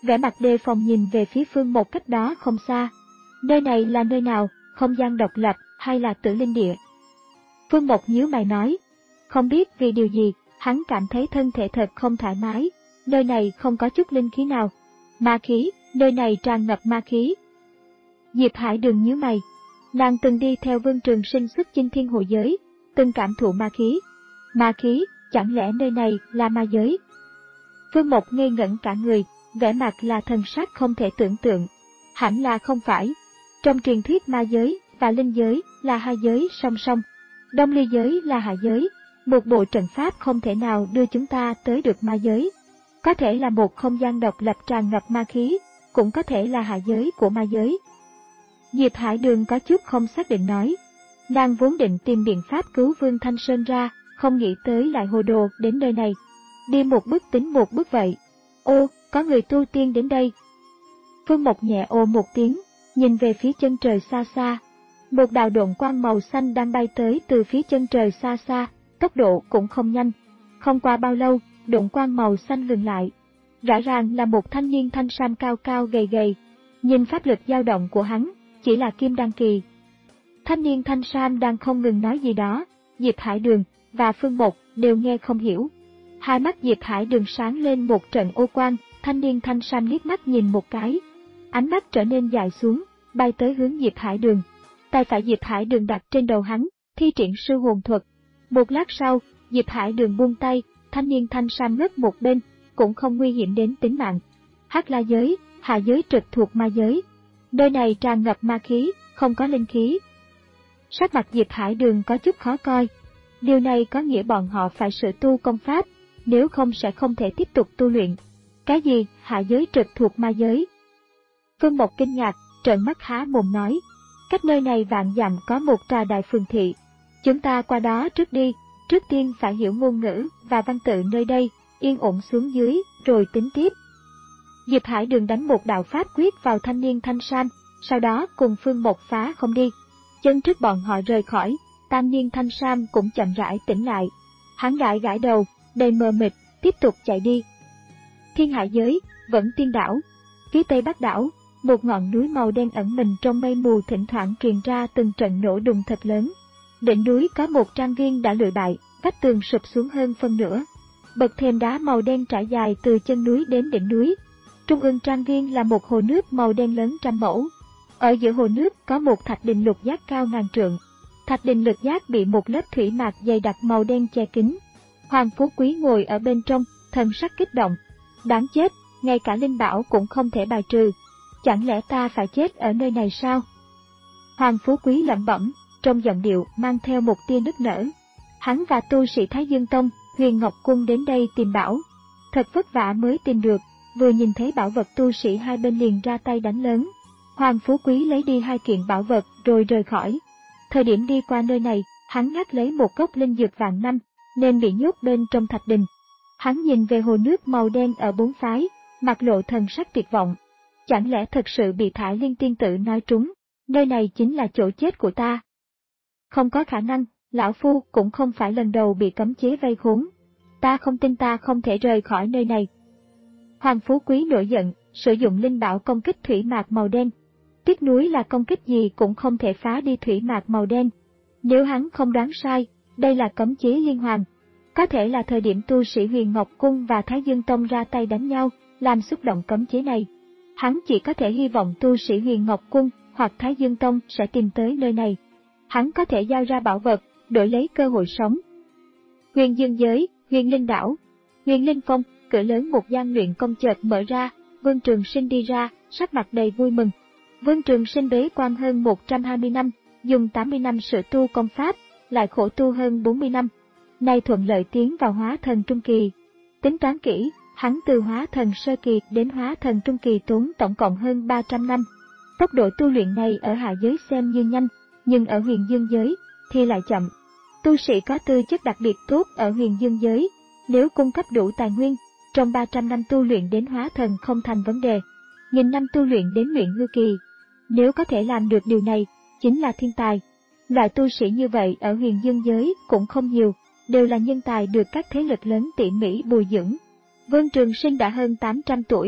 vẻ mặt đề phòng nhìn về phía Phương Một cách đó không xa. Nơi này là nơi nào, không gian độc lập hay là Tử Linh Địa? Phương Một nhíu mày nói. Không biết vì điều gì, hắn cảm thấy thân thể thật không thoải mái. Nơi này không có chút linh khí nào. Ma khí, nơi này tràn ngập ma khí. Diệp Hải Đường nhíu mày. Nàng từng đi theo Vương Trường Sinh xuất chinh thiên hồ giới, từng cảm thụ ma khí. Ma khí, chẳng lẽ nơi này là ma giới? Phương Một ngây ngẩn cả người, vẻ mặt là thần sắc không thể tưởng tượng. Hẳn là không phải. Trong truyền thuyết ma giới và linh giới là hai giới song song. Đông ly giới là hạ giới. Một bộ trận pháp không thể nào đưa chúng ta tới được ma giới. Có thể là một không gian độc lập tràn ngập ma khí, cũng có thể là hạ giới của ma giới. Diệp Hải Đường có chút không xác định nói. Nàng vốn định tìm biện pháp cứu Vương Thanh Sơn ra, không nghĩ tới lại hồ đồ đến nơi này. Đi một bước tính một bước vậy. Ô, có người tu tiên đến đây. Phương Mộc nhẹ ồ một tiếng, nhìn về phía chân trời xa xa. Một đạo độn quang màu xanh đang bay tới từ phía chân trời xa xa, tốc độ cũng không nhanh. Không qua bao lâu, độn quang màu xanh ngừng lại. Rõ ràng là một thanh niên thanh sam cao cao gầy gầy. Nhìn pháp lực dao động của hắn, chỉ là kim đan kỳ. Thanh niên thanh sam đang không ngừng nói gì đó, Diệp Hải Đường và Phương Mộc đều nghe không hiểu. Hai mắt Diệp Hải Đường sáng lên một trận ô quang, thanh niên thanh sam liếc mắt nhìn một cái. Ánh mắt trở nên dài xuống, bay tới hướng Diệp Hải Đường. Tay phải Diệp Hải Đường đặt trên đầu hắn, thi triển sư hồn thuật. Một lát sau, Diệp Hải Đường buông tay, thanh niên thanh sam ngất một bên, cũng không nguy hiểm đến tính mạng. Hắc La giới, hạ giới trực thuộc ma giới. Nơi này tràn ngập ma khí, không có linh khí. Sắc mặt Diệp Hải Đường có chút khó coi. Điều này có nghĩa bọn họ phải sửa tu công pháp, nếu không sẽ không thể tiếp tục tu luyện. Cái gì, hạ giới trực thuộc ma giới? Phương Mộc kinh ngạc, trợn mắt há mồm nói. Cách nơi này vạn dặm có một tòa đại phường thị. Chúng ta qua đó trước đi, trước tiên phải hiểu ngôn ngữ và văn tự nơi đây, yên ổn xuống dưới, rồi tính tiếp. Diệp Hải Đường đánh một đạo pháp quyết vào thanh niên thanh sam, sau đó cùng Phương Mộc phá không đi. Chân trước bọn họ rời khỏi, thanh niên thanh sam cũng chậm rãi tỉnh lại. Hắn gãi gãi đầu, đầy mờ mịt, tiếp tục chạy đi. Thiên Hải giới, vẫn tiên đảo. Phía tây bắc đảo, một ngọn núi màu đen ẩn mình trong mây mù thỉnh thoảng truyền ra từng trận nổ đùng thật lớn. Đỉnh núi có một trang viên đã lụi bại, vách tường sụp xuống hơn phân nửa. Bậc thềm đá màu đen trải dài từ chân núi đến đỉnh núi. Trung ương trang viên là một hồ nước màu đen lớn trăm mẫu. Ở giữa hồ nước có một thạch đình lục giác cao ngàn trượng. Thạch đình lục giác bị một lớp thủy mạc dày đặc màu đen che kín. Hoàng Phú Quý ngồi ở bên trong, thần sắc kích động. Đáng chết, ngay cả linh bảo cũng không thể bài trừ. Chẳng lẽ ta phải chết ở nơi này sao? Hoàng Phú Quý lẩm bẩm, trong giọng điệu mang theo một tia nức nở. Hắn và tu sĩ Thái Dương Tông, Huyền Ngọc Cung đến đây tìm bảo. Thật vất vả mới tìm được, vừa nhìn thấy bảo vật tu sĩ hai bên liền ra tay đánh lớn. Hoàng Phú Quý lấy đi hai kiện bảo vật rồi rời khỏi. Thời điểm đi qua nơi này, hắn ngắt lấy một gốc linh dược vạn năm, nên bị nhốt bên trong thạch đình. Hắn nhìn về hồ nước màu đen ở bốn phái, mặt lộ thần sắc tuyệt vọng. Chẳng lẽ thật sự bị Thải Liên tiên tử nói trúng, nơi này chính là chỗ chết của ta? Không có khả năng, lão phu cũng không phải lần đầu bị cấm chế vây khốn. Ta không tin ta không thể rời khỏi nơi này. Hoàng Phú Quý nổi giận, sử dụng linh bảo công kích thủy mạc màu đen. Tiếc núi là công kích gì cũng không thể phá đi thủy mạc màu đen. Nếu hắn không đoán sai, đây là cấm chế liên hoàn. Có thể là thời điểm tu sĩ Huyền Ngọc Cung và Thái Dương Tông ra tay đánh nhau, làm xúc động cấm chế này. Hắn chỉ có thể hy vọng tu sĩ Huyền Ngọc Cung hoặc Thái Dương Tông sẽ tìm tới nơi này. Hắn có thể giao ra bảo vật, đổi lấy cơ hội sống. Huyền Dương giới, Huyền Linh đảo, Huyền Linh Phong, cửa lớn một gian luyện công chợt mở ra, Vương Trường Sinh đi ra, sắc mặt đầy vui mừng. Vương Trường Sinh bế quan hơn một trăm hai mươi năm, dùng tám mươi năm sửa tu công pháp, lại khổ tu hơn bốn mươi năm. Nay thuận lợi tiến vào hóa thần trung kỳ. Tính toán kỹ, hắn từ hóa thần sơ kỳ đến hóa thần trung kỳ tốn tổng cộng hơn ba trăm năm. Tốc độ tu luyện này ở hạ giới xem như nhanh, nhưng ở Huyền Dương giới thì lại chậm. Tu sĩ có tư chất đặc biệt tốt ở Huyền Dương giới, nếu cung cấp đủ tài nguyên, trong ba trăm năm tu luyện đến hóa thần không thành vấn đề. Nghìn năm tu luyện đến luyện hư kỳ, nếu có thể làm được điều này, chính là thiên tài. Loại tu sĩ như vậy ở Huyền Dương giới cũng không nhiều, đều là nhân tài được các thế lực lớn tỉ mỉ bồi dưỡng. Vương Trường Sinh đã hơn tám trăm tuổi,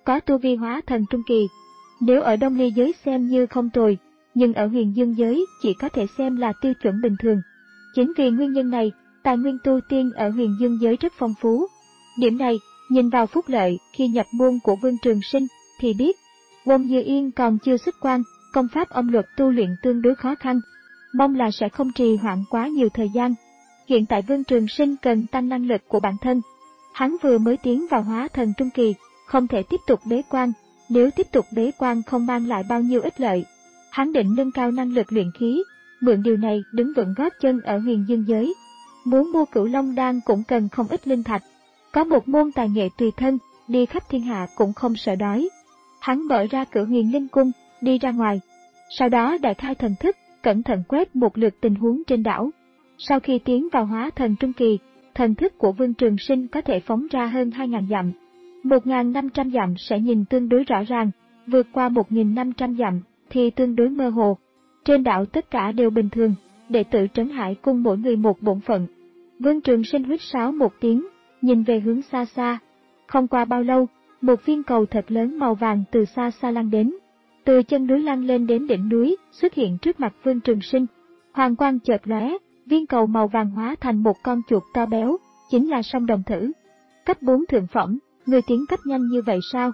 có tu vi hóa thần trung kỳ. Nếu ở Đông Ly giới xem như không tồi, nhưng ở Huyền Dương giới chỉ có thể xem là tiêu chuẩn bình thường. Chính vì nguyên nhân này, tài nguyên tu tiên ở Huyền Dương giới rất phong phú. Điểm này, nhìn vào phúc lợi khi nhập môn của Vương Trường Sinh thì biết. Wong Như Yên còn chưa xuất quan, công pháp âm luật tu luyện tương đối khó khăn. Mong là sẽ không trì hoãn quá nhiều thời gian. Hiện tại Vương Trường Sinh cần tăng năng lực của bản thân. Hắn vừa mới tiến vào hóa thần trung kỳ, không thể tiếp tục bế quan, nếu tiếp tục bế quan không mang lại bao nhiêu ích lợi. Hắn định nâng cao năng lực luyện khí, mượn điều này đứng vững gót chân ở Huyền Dương giới. Muốn mua Cửu Long đan cũng cần không ít linh thạch. Có một môn tài nghệ tùy thân, đi khắp thiên hạ cũng không sợ đói. Hắn mở ra cửa Huyền Linh cung, đi ra ngoài. Sau đó đại khai thần thức, cẩn thận quét một lượt tình huống trên đảo. Sau khi tiến vào hóa thần trung kỳ, thần thức của Vương Trường Sinh có thể phóng ra hơn hai nghìn dặm. một nghìn năm trăm dặm sẽ nhìn tương đối rõ ràng, vượt qua một nghìn năm trăm dặm thì tương đối mơ hồ. Trên đảo tất cả đều bình thường, đệ tử Trấn Hải cung mỗi người một bổn phận. Vương Trường Sinh huýt sáo một tiếng, nhìn về hướng xa xa. Không qua bao lâu, một viên cầu thật lớn màu vàng từ xa xa lăn đến. Từ chân núi lăn lên đến đỉnh núi, xuất hiện trước mặt Vương Trường Sinh. Hoàng quang chợt lóe, viên cầu màu vàng hóa thành một con chuột to béo, chính là Song Đồng Thử. Cấp bốn thượng phẩm, người tiến cấp nhanh như vậy sao?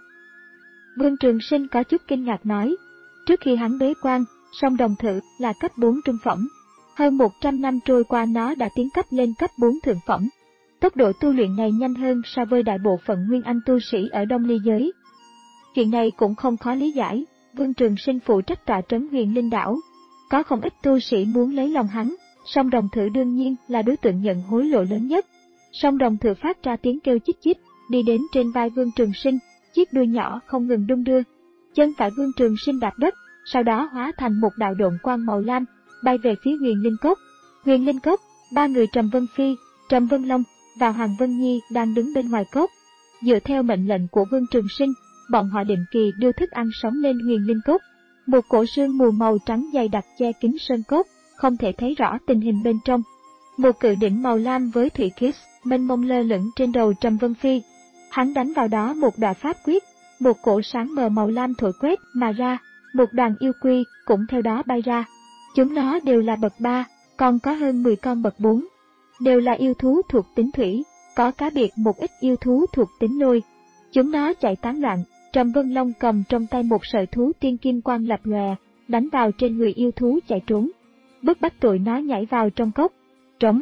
Vương Trường Sinh có chút kinh ngạc nói. Trước khi hắn bế quan, Song Đồng Thử là cấp bốn trung phẩm. Hơn một trăm năm trôi qua nó đã tiến cấp lên cấp bốn thượng phẩm. Tốc độ tu luyện này nhanh hơn so với đại bộ phận nguyên anh tu sĩ ở Đông Ly giới. Chuyện này cũng không khó lý giải, Vương Trường Sinh phụ trách tọa trấn Huyền Linh đảo. Có không ít tu sĩ muốn lấy lòng hắn, Song Đồng Thử đương nhiên là đối tượng nhận hối lộ lớn nhất. Song Đồng Thử phát ra tiếng kêu chích chích, đi đến trên vai Vương Trường Sinh, chiếc đuôi nhỏ không ngừng đung đưa. Chân phải Vương Trường Sinh đạp đất, sau đó hóa thành một đạo độn quang màu lam, bay về phía Huyền Linh Cốc. Huyền Linh Cốc, ba người Trầm Vân Phi, Trầm Vân Long và Hoàng Vân Nhi đang đứng bên ngoài cốc. Dựa theo mệnh lệnh của Vương Trường Sinh, bọn họ định kỳ đưa thức ăn sống lên Huyền Linh Cốc. Một cổ sương mù màu trắng dày đặc che kín sơn cốc, không thể thấy rõ tình hình bên trong. Một cự đỉnh màu lam với thủy kiss mênh mông lơ lửng trên đầu Trầm Vân Phi. Hắn đánh vào đó một đả pháp quyết, một cổ sáng mờ màu lam thổi quét mà ra, một đoàn yêu quy cũng theo đó bay ra. Chúng nó đều là bậc ba, còn có hơn mười con bậc bốn. Đều là yêu thú thuộc tính thủy, có cá biệt một ít yêu thú thuộc tính lôi. Chúng nó chạy tán loạn, Trầm Vân Long cầm trong tay một sợi thú tiên kim quang lập lòe, đánh vào trên người yêu thú chạy trốn. Bức bách tụi nó nhảy vào trong cốc. Trống.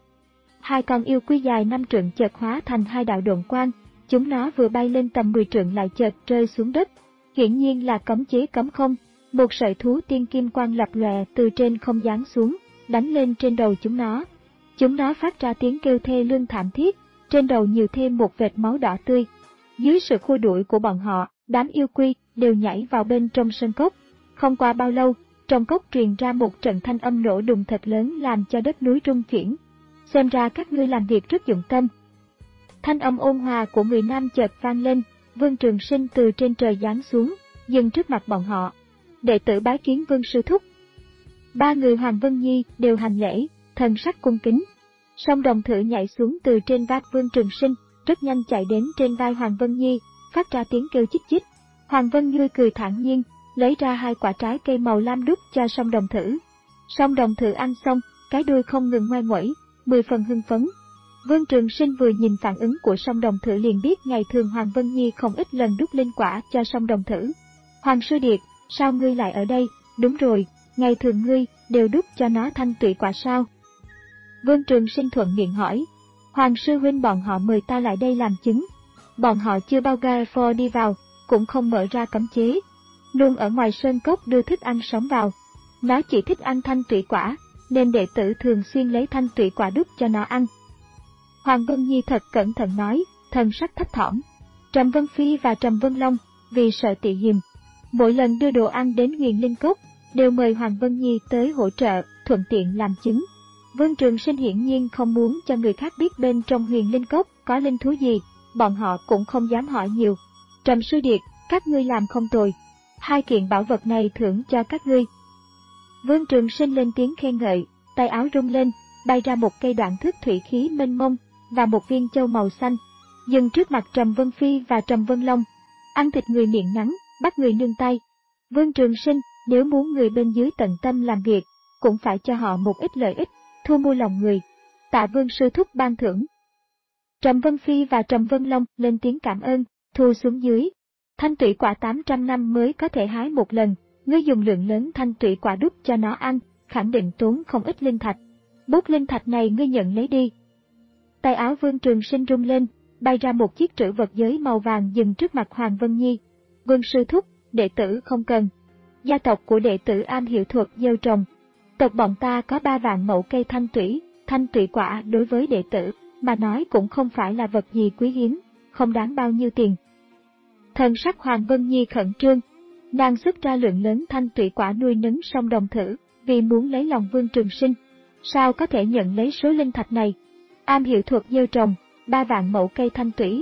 Hai con yêu quy dài năm trượng chợt hóa thành hai đạo độn quang, chúng nó vừa bay lên tầm mười trượng lại chợt rơi xuống đất. Hiển nhiên là cấm chế cấm không, một sợi thú tiên kim quang lập lòe từ trên không giáng xuống, đánh lên trên đầu chúng nó. Chúng nó phát ra tiếng kêu thê lương thảm thiết, trên đầu nhiều thêm một vệt máu đỏ tươi. Dưới sự khua đuổi của bọn họ, đám yêu quy đều nhảy vào bên trong sơn cốc. Không qua bao lâu, trong cốc truyền ra một trận thanh âm nổ đùng thật lớn làm cho đất núi rung chuyển. Xem ra các ngươi làm việc rất dụng tâm. Thanh âm ôn hòa của người nam chợt vang lên, Vương Trường Sinh từ trên trời giáng xuống, dừng trước mặt bọn họ. Đệ tử bái kiến Vương sư thúc. Ba người Hoàng Vân Nhi đều hành lễ, thần sắc cung kính. Song Đồng Thử nhảy xuống từ trên vai Vương Trường Sinh, rất nhanh chạy đến trên vai Hoàng Vân Nhi, phát ra tiếng kêu chích chích. Hoàng Vân Nhi cười thản nhiên, lấy ra hai quả trái cây màu lam đúc cho Song Đồng Thử. Song Đồng Thử ăn xong, cái đuôi không ngừng ngoe nguẩy, mười phần hưng phấn. Vương Trường Sinh vừa nhìn phản ứng của Song Đồng Thử liền biết ngày thường Hoàng Vân Nhi không ít lần đúc linh quả cho Song Đồng Thử. Hoàng sư điệt, sao ngươi lại ở đây? Đúng rồi, ngày thường ngươi đều đúc cho nó thanh tụy quả sao? Vương Trường Sinh thuận miệng hỏi. Hoàng sư huynh bọn họ mời ta lại đây làm chứng. Bọn họ chưa bao Garfor đi vào, cũng không mở ra cấm chế. Luôn ở ngoài sơn cốc đưa thức ăn sống vào. Nó chỉ thích ăn thanh tụy quả, nên đệ tử thường xuyên lấy thanh tụy quả đúc cho nó ăn. Hoàng Vân Nhi thật cẩn thận nói, thần sắc thấp thỏm. Trầm Vân Phi và Trầm Vân Long, vì sợ tị hiềm, mỗi lần đưa đồ ăn đến Huyền Linh Cốc, đều mời Hoàng Vân Nhi tới hỗ trợ, thuận tiện làm chứng. Vương Trường Sinh hiển nhiên không muốn cho người khác biết bên trong Huyền Linh Cốc có linh thú gì, bọn họ cũng không dám hỏi nhiều. Trầm sư điệt, các ngươi làm không tồi. Hai kiện bảo vật này thưởng cho các ngươi. Vương Trường Sinh lên tiếng khen ngợi, tay áo rung lên, bay ra một cây đoạn thức thủy khí mênh mông và một viên châu màu xanh, dừng trước mặt Trầm Vân Phi và Trầm Vân Long. ăn thịt người miệng ngắn, bắt người nương tay. Vương Trường Sinh, nếu muốn người bên dưới tận tâm làm việc, cũng phải cho họ một ít lợi ích, thu mua lòng người. Tạ Vương sư thúc ban thưởng. Trầm Vân Phi và Trầm Vân Long lên tiếng cảm ơn, thu xuống dưới. Thanh tụy quả tám trăm năm mới có thể hái một lần, ngươi dùng lượng lớn thanh tụy quả đút cho nó ăn, khẳng định tốn không ít linh thạch. Bút linh thạch này ngươi nhận lấy đi. Tay áo Vương Trường Sinh rung lên, bay ra một chiếc trữ vật giới màu vàng dừng trước mặt Hoàng Vân Nhi. Vương sư thúc, đệ tử không cần. Gia tộc của đệ tử am hiểu thuật gieo trồng. Tộc bọn ta có ba vạn mẫu cây thanh tủy, thanh tủy quả đối với đệ tử mà nói cũng không phải là vật gì quý hiếm, không đáng bao nhiêu tiền. Thần sắc Hoàng Vân Nhi khẩn trương, nàng xuất ra lượng lớn thanh tủy quả nuôi nấng sông đồng thử, vì muốn lấy lòng Vương Trường Sinh. Sao có thể nhận lấy số linh thạch này? Am hiểu thuật gieo trồng, ba vạn mẫu cây thanh tủy.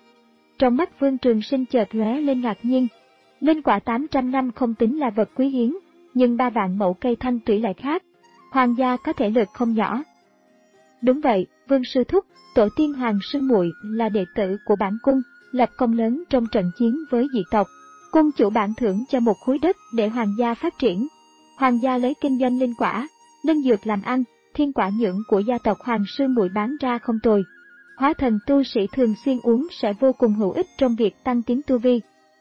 Trong mắt Vương Trường Sinh chợt lóe lên ngạc nhiên. Linh quả tám trăm năm không tính là vật quý hiếm, nhưng ba vạn mẫu cây thanh tủy lại khác. Hoàng gia có thể lực không nhỏ. Đúng vậy, Vương sư thúc, tổ tiên Hoàng sư muội là đệ tử của bản cung, lập công lớn trong trận chiến với dị tộc. Cung chủ bản thưởng cho một khối đất để hoàng gia phát triển. Hoàng gia lấy kinh doanh linh quả, linh dược làm ăn, thiên quả nhưỡng của gia tộc Hoàng sư muội bán ra không tồi. Hóa thần tu sĩ thường xuyên uống sẽ vô cùng hữu ích trong việc tăng tiến tu vi.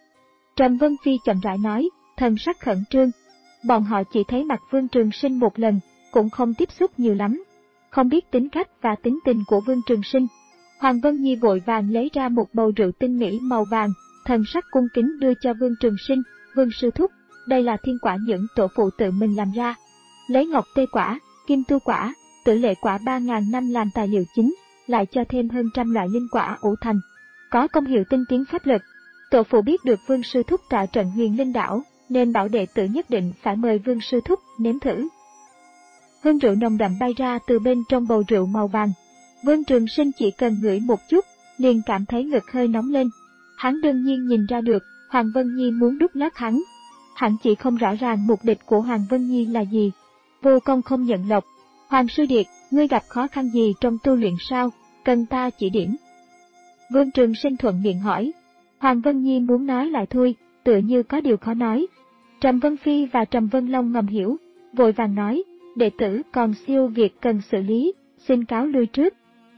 Trầm Vân Phi chậm rãi nói, thần sắc khẩn trương. Bọn họ chỉ thấy mặt Vương Trường Sinh một lần, cũng không tiếp xúc nhiều lắm. Không biết tính cách và tính tình của Vương Trường Sinh. Hoàng Vân Nhi vội vàng lấy ra một bầu rượu tinh mỹ màu vàng, thần sắc cung kính đưa cho Vương Trường Sinh. Vương sư thúc, đây là thiên quả nhưỡng tổ phụ tự mình làm ra. Lấy ngọc tê quả, kim tu quả, tử lệ quả ba ngàn năm làm tài liệu chính, lại cho thêm hơn trăm loại linh quả ủ thành. Có công hiệu tinh tiến pháp lực. Tổ phụ biết được Vương sư thúc tọa trận Huyền Linh đảo, nên bảo đệ tử nhất định phải mời Vương sư thúc nếm thử. Hương rượu nồng đậm bay ra từ bên trong bầu rượu màu vàng. Vương Trường Sinh chỉ cần ngửi một chút, liền cảm thấy ngực hơi nóng lên. Hắn đương nhiên nhìn ra được, Hoàng Vân Nhi muốn đút lót hắn. Hắn chỉ không rõ ràng mục đích của Hoàng Vân Nhi là gì. Vô công không nhận lộc. Hoàng sư điệt, ngươi gặp khó khăn gì trong tu luyện sao, cần ta chỉ điểm? Vương Trường Sinh thuận miệng hỏi. Hoàng Vân Nhi muốn nói lại thôi, tựa như có điều khó nói. Trầm Vân Phi và Trầm Vân Long ngầm hiểu, vội vàng nói, đệ tử còn siêu việc cần xử lý, xin cáo lui trước.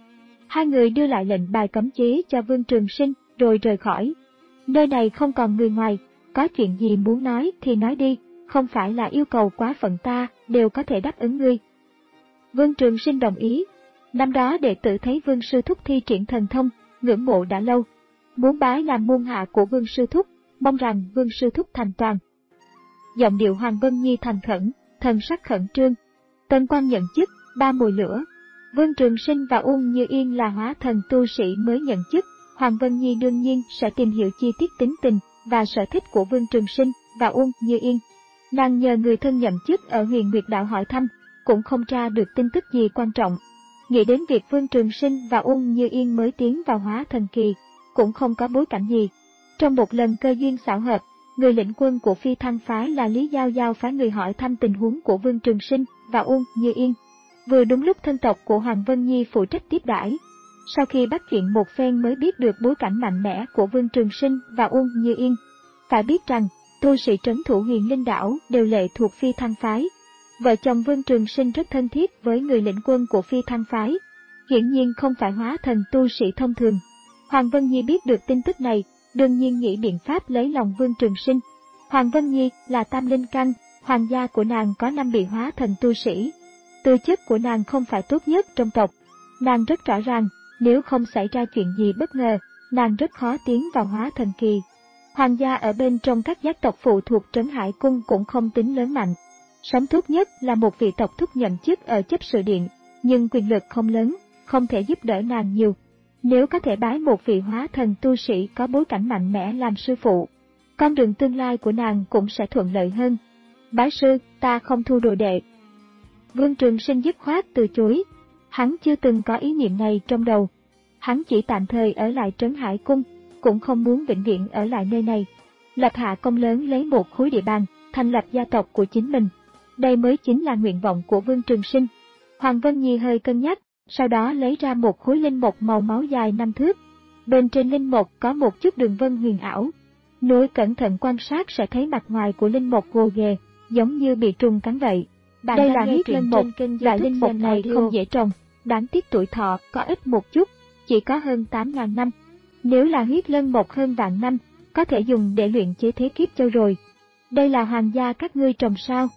Hai người đưa lại lệnh bài cấm chế cho Vương Trường Sinh, rồi rời khỏi. Nơi này không còn người ngoài, có chuyện gì muốn nói thì nói đi, không phải là yêu cầu quá phận ta, đều có thể đáp ứng ngươi. Vương Trường Sinh đồng ý. Năm đó đệ tử thấy Vương sư thúc thi triển thần thông, ngưỡng mộ đã lâu. Muốn bái làm môn hạ của Vương sư thúc, mong rằng Vương sư thúc thành toàn. Giọng điệu Hoàng Vân Nhi thành khẩn, thần sắc khẩn trương. Tân quan nhận chức, ba mùi lửa. Vương Trường Sinh và Uông Như Yên là hóa thần tu sĩ mới nhận chức. Hoàng Vân Nhi đương nhiên sẽ tìm hiểu chi tiết tính tình và sở thích của Vương Trường Sinh và Uông Như Yên. Nàng nhờ người thân nhậm chức ở Huyền Nguyệt Đạo hỏi thăm, cũng không tra được tin tức gì quan trọng. Nghĩ đến việc Vương Trường Sinh và Uông Như Yên mới tiến vào hóa thần kỳ, cũng không có bối cảnh gì. Trong một lần cơ duyên xảo hợp, người lĩnh quân của Phi Thăng phái là Lý Giao Giao phái người hỏi thăm tình huống của Vương Trường Sinh và Uông Như Yên. Vừa đúng lúc thân tộc của Hoàng Vân Nhi phụ trách tiếp đãi. Sau khi bắt chuyện một phen mới biết được bối cảnh mạnh mẽ của Vương Trường Sinh và Uông Như Yên. Phải biết rằng, tu sĩ trấn thủ Huyền Linh đảo đều lệ thuộc Phi Thăng phái. Vợ chồng Vương Trường Sinh rất thân thiết với người lĩnh quân của Phi Thăng phái. Hiển nhiên không phải hóa thần tu sĩ thông thường. Hoàng Vân Nhi biết được tin tức này, đương nhiên nghĩ biện pháp lấy lòng Vương Trường Sinh. Hoàng Vân Nhi là tam linh căn, hoàng gia của nàng có năm vị hóa thần tu sĩ. Tư chất của nàng không phải tốt nhất trong tộc. Nàng rất rõ ràng, nếu không xảy ra chuyện gì bất ngờ, nàng rất khó tiến vào hóa thần kỳ. Hoàng gia ở bên trong các giác tộc phụ thuộc Trấn Hải Cung cũng không tính lớn mạnh. Sống tốt nhất là một vị tộc thúc nhậm chức ở chấp sự điện, nhưng quyền lực không lớn, không thể giúp đỡ nàng nhiều. Nếu có thể bái một vị hóa thần tu sĩ có bối cảnh mạnh mẽ làm sư phụ, con đường tương lai của nàng cũng sẽ thuận lợi hơn. Bái sư, ta không thu đồ đệ. Vương Trường Sinh dứt khoát từ chối. Hắn chưa từng có ý niệm này trong đầu. Hắn chỉ tạm thời ở lại Trấn Hải Cung, cũng không muốn vĩnh viễn ở lại nơi này. Lập hạ công lớn lấy một khối địa bàn, thành lập gia tộc của chính mình. Đây mới chính là nguyện vọng của Vương Trường Sinh. Hoàng Vân Nhi hơi cân nhắc, sau đó lấy ra một khối linh mộc màu máu dài năm thước. Bên trên linh mộc có một chút đường vân huyền ảo. Nếu cẩn thận quan sát sẽ thấy mặt ngoài của linh mục gồ ghề, giống như bị trùng cắn vậy. Bạn Đây đang là nghe huyết truyện linh trên mục, kênh loại YouTube linh mục Zen này Audio. không dễ trồng, đáng tiếc tuổi thọ có ít một chút, chỉ có hơn tám nghìn năm. Nếu là huyết lân mục hơn vạn năm, có thể dùng để luyện chế thế kiếp châu rồi. Đây là hoàng gia các ngươi trồng sao?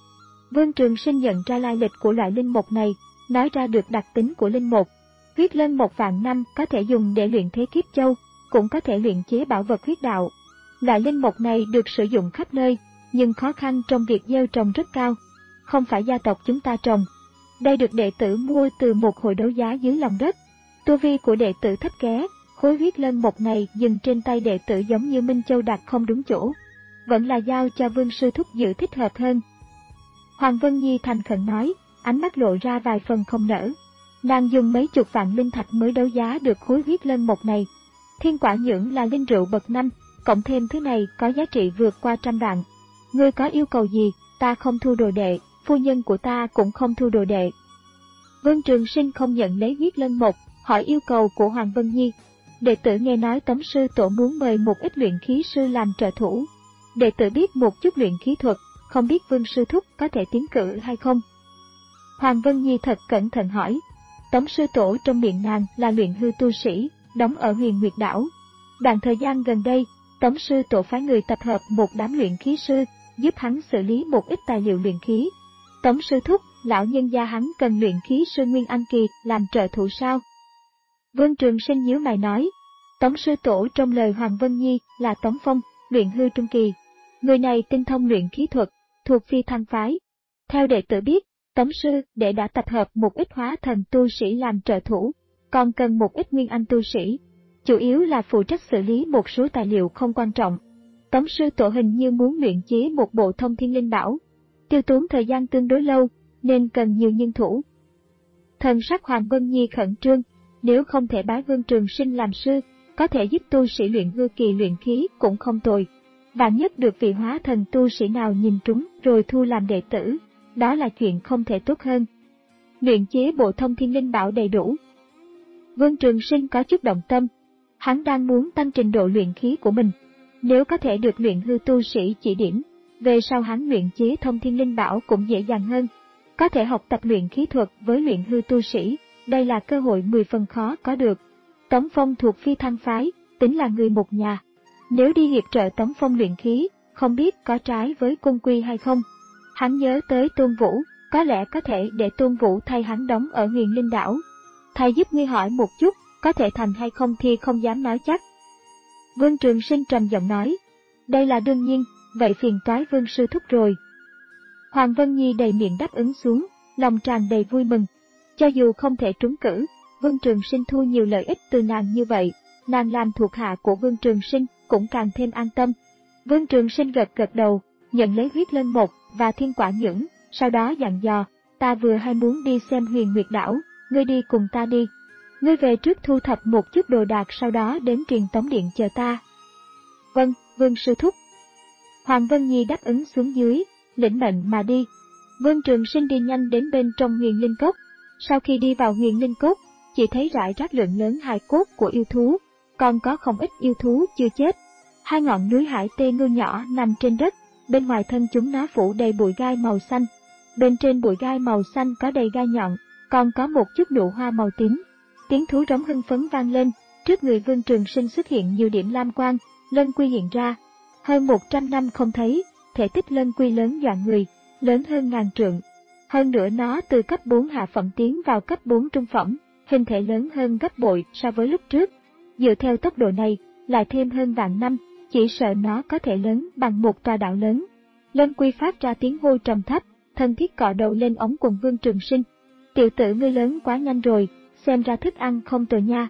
Vương Trường Sinh nhận ra lai lịch của loại linh mục này, nói ra được đặc tính của linh mục. Huyết lân một vạn năm có thể dùng để luyện thế kiếp châu, cũng có thể luyện chế bảo vật huyết đạo. Loại linh mục này được sử dụng khắp nơi, nhưng khó khăn trong việc gieo trồng rất cao. Không phải gia tộc chúng ta trồng. Đây được đệ tử mua từ một hội đấu giá dưới lòng đất. Tu vi của đệ tử thấp ké, khối huyết lân mục này dừng trên tay đệ tử giống như Minh Châu đặt không đúng chỗ. Vẫn là giao cho Vương sư thúc giữ thích hợp hơn. Hoàng Vân Nhi thành khẩn nói, ánh mắt lộ ra vài phần không nỡ. Nàng dùng mấy chục vạn linh thạch mới đấu giá được khối huyết lân mục này. Thiên quả nhưỡng là linh rượu bậc năm, cộng thêm thứ này có giá trị vượt qua trăm vạn. Ngươi có yêu cầu gì, ta không thu đồ đệ, phu nhân của ta cũng không thu đồ đệ. Vương Trường Sinh không nhận lấy huyết lân mục, hỏi yêu cầu của Hoàng Vân Nhi. Đệ tử nghe nói Tống sư tổ muốn mời một ít luyện khí sư làm trợ thủ. Đệ tử biết một chút luyện khí thuật, không biết Vương sư thúc có thể tiến cử hay không. Hoàng Vân Nhi thật cẩn thận hỏi. Tống sư tổ trong miệng nàng là luyện hư tu sĩ, đóng ở Huyền Nguyệt đảo. Đoạn thời gian gần đây, Tống sư tổ phái người tập hợp một đám luyện khí sư, giúp hắn xử lý một ít tài liệu luyện khí. Tống sư thúc, lão nhân gia hắn cần luyện khí sư Nguyên Anh Kỳ làm trợ thủ sao? Vương Trường Sinh nhíu mày nói. Tống sư tổ trong lời Hoàng Vân Nhi là Tống Phong, luyện hư trung kỳ. Người này tinh thông luyện khí thuật, thuộc phi thăng phái. Theo đệ tử biết, Tống sư đệ đã tập hợp một ít hóa thần tu sĩ làm trợ thủ, còn cần một ít nguyên anh tu sĩ, chủ yếu là phụ trách xử lý một số tài liệu không quan trọng. Tống sư tổ hình như muốn luyện chế một bộ thông thiên linh bảo, tiêu tốn thời gian tương đối lâu, nên cần nhiều nhân thủ. Thần sắc Hoàng Vân Nhi khẩn trương, nếu không thể bái Vương Trường Sinh làm sư, có thể giúp tu sĩ luyện hư kỳ luyện khí cũng không tồi. Vạn nhất được vị hóa thần tu sĩ nào nhìn trúng rồi thu làm đệ tử, đó là chuyện không thể tốt hơn. Luyện chế bộ thông thiên linh bảo đầy đủ. Vương Trường Sinh có chút động tâm, hắn đang muốn tăng trình độ luyện khí của mình. Nếu có thể được luyện hư tu sĩ chỉ điểm, về sau hắn luyện chế thông thiên linh bảo cũng dễ dàng hơn. Có thể học tập luyện khí thuật với luyện hư tu sĩ, đây là cơ hội mười phần khó có được. Tống Phong thuộc phi thăng phái, tính là người một nhà. Nếu đi hiệp trợ Tống Phong luyện khí, không biết có trái với cung quy hay không. Hắn nhớ tới Tôn Vũ, có lẽ có thể để Tôn Vũ thay hắn đóng ở Huyền Linh đảo. Thầy giúp ngươi hỏi một chút, có thể thành hay không thì không dám nói chắc. Vương Trường Sinh trầm giọng nói, đây là đương nhiên, vậy phiền toái Vương sư thúc rồi. Hoàng Vân Nhi đầy miệng đáp ứng xuống, lòng tràn đầy vui mừng. Cho dù không thể trúng cử, Vương Trường Sinh thu nhiều lợi ích từ nàng như vậy, nàng làm thuộc hạ của Vương Trường Sinh cũng càng thêm an tâm. Vương Trường Sinh gật gật đầu, nhận lấy huyết lân mục và thiên quả nhưỡng, sau đó dặn dò, ta vừa hay muốn đi xem Huyền Nguyệt đảo, ngươi đi cùng ta đi. Ngươi về trước thu thập một chút đồ đạc, sau đó đến truyền tống điện chờ ta. Vâng, Vương sư thúc. Hoàng Vân Nhi đáp ứng xuống dưới, lĩnh mệnh mà đi. Vương Trường Sinh đi nhanh đến bên trong Huyền Linh Cốc. Sau khi đi vào Huyền Linh Cốc, chỉ thấy rải rác lượng lớn hài cốt của yêu thú, còn có không ít yêu thú chưa chết. Hai ngọn núi hải tê ngư nhỏ nằm trên đất, bên ngoài thân chúng nó phủ đầy bụi gai màu xanh. Bên trên bụi gai màu xanh có đầy gai nhọn, còn có một chút nụ hoa màu tím. Tiếng thú rống hưng phấn vang lên, trước người Vương Trường Sinh xuất hiện nhiều điểm lam quang, lân quy hiện ra. Hơn một trăm năm không thấy, thể tích lân quy lớn dọa người, lớn hơn ngàn trượng. Hơn nữa nó từ cấp bốn hạ phẩm tiến vào cấp bốn trung phẩm, hình thể lớn hơn gấp bội so với lúc trước. Dựa theo tốc độ này, lại thêm hơn vạn năm, chỉ sợ nó có thể lớn bằng một tòa đảo lớn. Lân quy phát ra tiếng hô trầm thấp, thân thiết cọ đầu lên ống quần Vương Trường Sinh. Tiểu tử ngươi lớn quá nhanh rồi, xem ra thức ăn không tồi nha.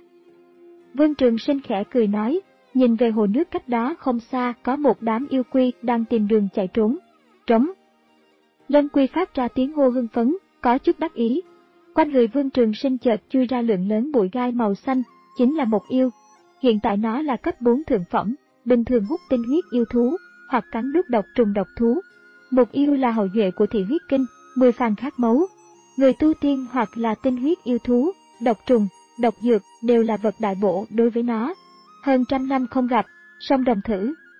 Vương Trường Sinh khẽ cười nói, nhìn về hồ nước cách đó không xa có một đám yêu quy đang tìm đường chạy trốn. Trống. Lân quy phát ra tiếng hô hưng phấn, có chút đắc ý. Quanh người Vương Trường Sinh chợt chui ra lượng lớn bụi gai màu xanh, chính là một yêu. Hiện tại nó là cấp bốn thượng phẩm, bình thường hút tinh huyết yêu thú, hoặc cắn đốt độc trùng độc thú. Một yêu là hậu duệ của thị huyết kinh, mười phàn khát máu. Người tu tiên hoặc là tinh huyết yêu thú, độc trùng, độc dược đều là vật đại bổ đối với nó. Hơn trăm năm không gặp, song đồng thử,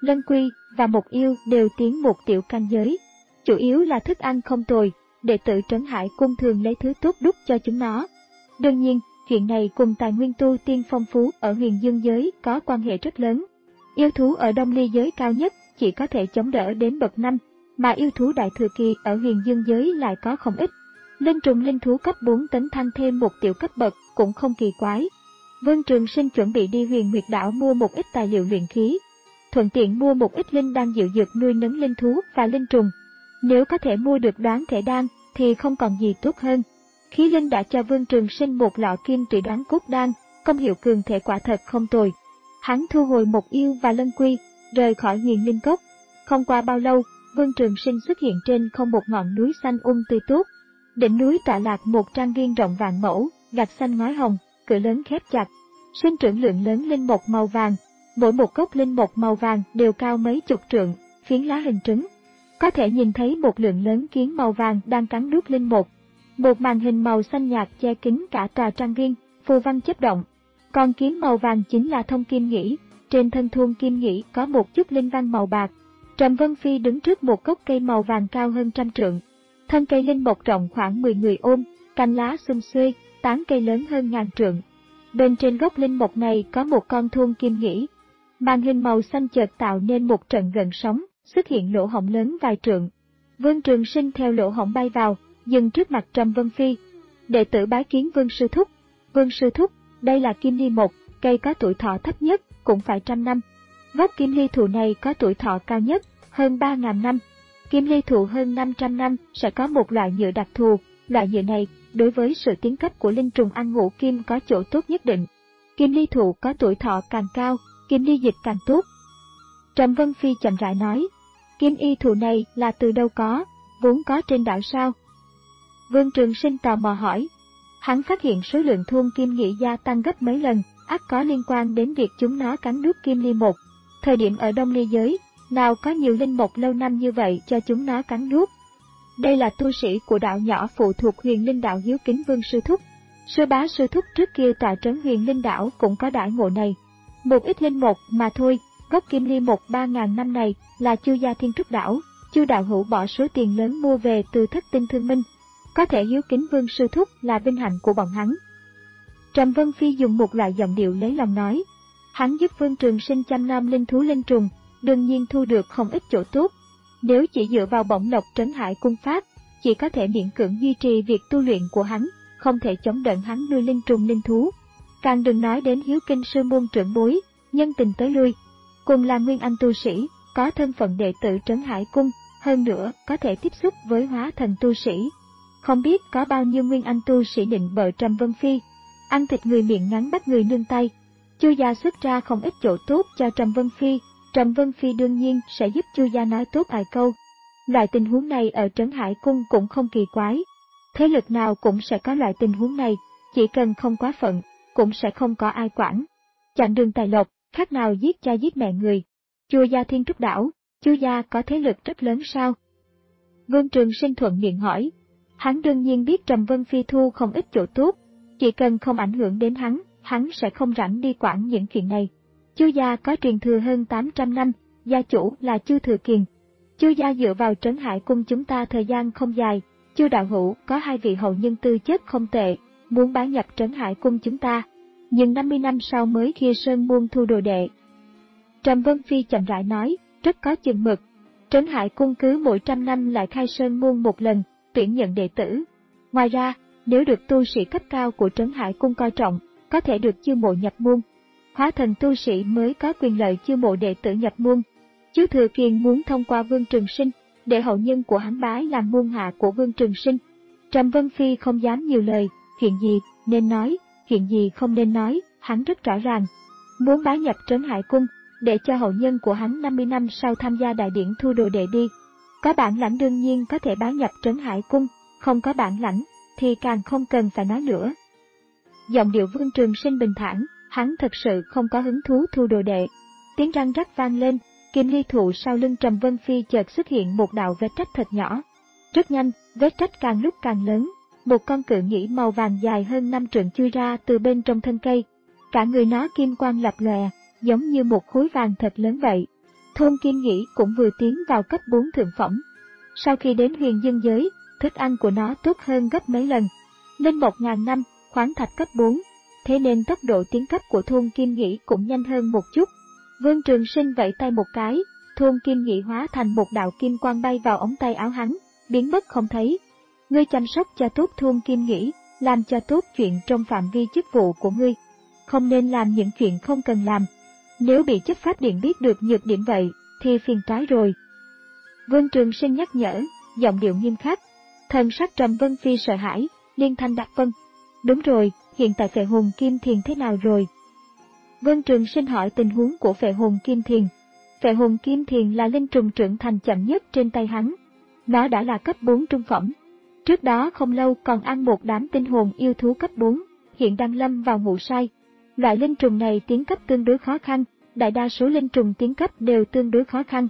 Lân Quy và Mục Yêu đều tiến một tiểu canh giới. Chủ yếu là thức ăn không tồi, đệ tử Trấn Hải Cung thường lấy thứ tốt đút cho chúng nó. Đương nhiên, chuyện này cùng tài nguyên tu tiên phong phú ở huyền dương giới có quan hệ rất lớn. Yêu thú ở Đông Ly giới cao nhất chỉ có thể chống đỡ đến bậc năm, mà yêu thú đại thừa kỳ ở huyền dương giới lại có không ít. Linh trùng linh thú cấp bốn tấn thăng thêm một tiểu cấp bậc cũng không kỳ quái. Vương Trường Sinh chuẩn bị đi Huyền Nguyệt Đảo mua một ít tài liệu luyện khí, thuận tiện mua một ít linh đan diệu dược nuôi nấng linh thú và linh trùng. Nếu có thể mua được đoán thể đan thì không còn gì tốt hơn. Khí linh đã cho Vương Trường Sinh một lọ kim trị đoán cốt đan, công hiệu cường thể quả thật không tồi. Hắn thu hồi Mục Yêu và Lân Quy, rời khỏi Huyền Linh Cốc. Không qua bao lâu, Vương Trường Sinh xuất hiện trên không một ngọn núi xanh um tươi tốt. Đỉnh núi tọa lạc một trang viên rộng vạn mẫu, gạch xanh ngói hồng, cửa lớn khép chặt, sinh trưởng lượng lớn linh mục màu vàng. Mỗi một gốc linh mục màu vàng đều cao mấy chục trượng, phiến lá hình trứng. Có thể nhìn thấy một lượng lớn kiến màu vàng đang cắn nuốt linh mục. Một màn hình màu xanh nhạt che kín cả tòa trang viên, phù văn chớp động. Con kiến màu vàng chính là Thông Kim Nghĩ, trên thân thun kim nghĩ có một chút linh văn màu bạc. Trầm Vân Phi đứng trước một gốc cây màu vàng cao hơn trăm trượng. Thân cây linh mục rộng khoảng mười người ôm, cành lá xum xuê, tán cây lớn hơn ngàn trượng. Bên trên gốc linh mục này có một con thun kim nghĩ. Màn hình màu xanh chợt tạo nên một trận gợn sóng, xuất hiện lỗ hổng lớn vài trượng. Vương Trường Sinh theo lỗ hổng bay vào, dừng trước mặt Trầm Vân Phi. Đệ tử bái kiến Vương Sư Thúc. Vương Sư Thúc, đây là kim ly mục, cây có tuổi thọ thấp nhất, cũng phải trăm năm. Gốc kim ly thụ này có tuổi thọ cao nhất, hơn ba ngàn năm. Kim ly thụ hơn năm trăm năm sẽ có một loại nhựa đặc thù, loại nhựa này, đối với sự tiến cấp của linh trùng ăn ngũ kim có chỗ tốt nhất định. Kim ly thụ có tuổi thọ càng cao, kim ly dịch càng tốt. Trầm Vân Phi chậm rãi nói, kim y thụ này là từ đâu có, vốn có trên đảo sao? Vương Trường Sinh tò mò hỏi. Hắn phát hiện số lượng thun kim nghĩ gia tăng gấp mấy lần, ắt có liên quan đến việc chúng nó cắn nuốt kim ly mục. Thời điểm ở Đông Ly giới, nào có nhiều linh mục lâu năm như vậy cho chúng nó cắn nuốt. Đây là tu sĩ của đạo nhỏ phụ thuộc Huyền Linh Đạo hiếu kính Vương Sư Thúc. Sư Bá Sư Thúc trước kia tọa trấn Huyền Linh Đảo cũng có đãi ngộ này. Một ít linh mục mà thôi, gốc kim ly mục ba ngàn năm này là Chu gia Thiên Trúc Đảo, Chu đạo hữu bỏ số tiền lớn mua về từ Thất Tinh Thương Minh. Có thể hiếu kính Vương Sư Thúc là vinh hạnh của bọn hắn. Trầm Vân Phi dùng một loại giọng điệu lấy lòng nói. Hắn giúp Vương Trường Sinh chăm nom linh thú linh trùng, đương nhiên thu được không ít chỗ tốt. Nếu chỉ dựa vào bổng lộc Trấn Hải Cung Pháp, chỉ có thể miễn cưỡng duy trì việc tu luyện của hắn, không thể chống đỡ hắn nuôi linh trùng linh thú. Càng đừng nói đến hiếu kinh sư môn trưởng bối, nhân tình tới lui. Cùng là nguyên anh tu sĩ, có thân phận đệ tử Trấn Hải Cung, hơn nữa có thể tiếp xúc với hóa thần tu sĩ. Không biết có bao nhiêu nguyên anh tu sĩ định bợ Trầm Vân Phi, ăn thịt người miệng ngắn bắt người nương tay. Chu gia xuất ra không ít chỗ tốt cho Trầm Vân Phi, Trầm Vân Phi đương nhiên sẽ giúp Chu gia nói tốt vài câu. Loại tình huống này ở Trấn Hải Cung cũng không kỳ quái. Thế lực nào cũng sẽ có loại tình huống này, chỉ cần không quá phận, cũng sẽ không có ai quản. Chặn đường tài lộc, khác nào giết cha giết mẹ người. Chu gia Thiên Trúc Đảo, Chu gia có thế lực rất lớn sao? Vương Trường Sinh thuận miệng hỏi. Hắn đương nhiên biết Trầm Vân Phi thu không ít chỗ tốt, chỉ cần không ảnh hưởng đến hắn, hắn sẽ không rảnh đi quản những chuyện này. Chu gia có truyền thừa hơn tám trăm năm, gia chủ là Chu Thừa Kiền. Chu gia dựa vào Trấn Hải Cung chúng ta thời gian không dài, Chu đạo hữu có hai vị hậu nhân tư chất không tệ, muốn bái nhập Trấn Hải Cung chúng ta, nhưng năm mươi năm sau mới Khia Sơn Môn thu đồ đệ. Trầm Vân Phi chậm rãi nói, rất có chừng mực. Trấn Hải Cung cứ mỗi trăm năm lại khai Sơn Môn một lần, tuyển nhận đệ tử. Ngoài ra, nếu được tu sĩ cấp cao của Trấn Hải Cung coi trọng, có thể được chiêu mộ nhập môn. Hóa thần tu sĩ mới có quyền lợi chiêu mộ đệ tử nhập môn. Chu Thừa Kiền muốn thông qua Vương Trường Sinh, để hậu nhân của hắn bái làm môn hạ của Vương Trường Sinh. Trầm Vân Phi không dám nhiều lời, chuyện gì nên nói, chuyện gì không nên nói, hắn rất rõ ràng. Muốn bái nhập Trấn Hải Cung, để cho hậu nhân của hắn năm mươi năm sau tham gia đại điển thu đồ đệ đi. Có bản lãnh đương nhiên có thể bái nhập Trấn Hải Cung, không có bản lãnh thì càng không cần phải nói nữa. Giọng điệu Vương Trường Sinh bình thản, hắn thật sự không có hứng thú thu đồ đệ. Tiếng răng rắc vang lên, kim ly thụ sau lưng Trầm Vân Phi chợt xuất hiện một đạo vết rách thật nhỏ. Rất nhanh, vết rách càng lúc càng lớn, một con cự nhĩ màu vàng dài hơn năm trượng chui ra từ bên trong thân cây. Cả người nó kim quang lập lòe, giống như một khối vàng thật lớn vậy. Thôn Kim Nghĩ cũng vừa tiến vào cấp bốn thượng phẩm. Sau khi đến huyền dương giới, thức ăn của nó tốt hơn gấp mấy lần. Lên một ngàn năm, khoáng thạch cấp bốn, thế nên tốc độ tiến cấp của Thôn Kim Nghĩ cũng nhanh hơn một chút. Vương Trường Sinh vẫy tay một cái, Thôn Kim Nghĩ hóa thành một đạo kim quang bay vào ống tay áo hắn, biến mất không thấy. Ngươi chăm sóc cho tốt Thôn Kim Nghĩ, làm cho tốt chuyện trong phạm vi chức vụ của ngươi. Không nên làm những chuyện không cần làm. Nếu bị chấp pháp điện biết được nhược điểm vậy, thì phiền toái rồi. Vương Trường Sinh nhắc nhở, giọng điệu nghiêm khắc. Thần sắc Trầm Vân Phi sợ hãi, liên thanh đáp vâng. Đúng rồi, hiện tại Phệ Hồn Kim Thiền thế nào rồi? Vương Trường Sinh hỏi tình huống của Phệ Hồn Kim Thiền. Phệ Hồn Kim Thiền là linh trùng trưởng thành chậm nhất trên tay hắn. Nó đã là cấp bốn trung phẩm. Trước đó không lâu còn ăn một đám tinh hồn yêu thú cấp bốn, hiện đang lâm vào ngủ say. Loại linh trùng này tiến cấp tương đối khó khăn, đại đa số linh trùng tiến cấp đều tương đối khó khăn.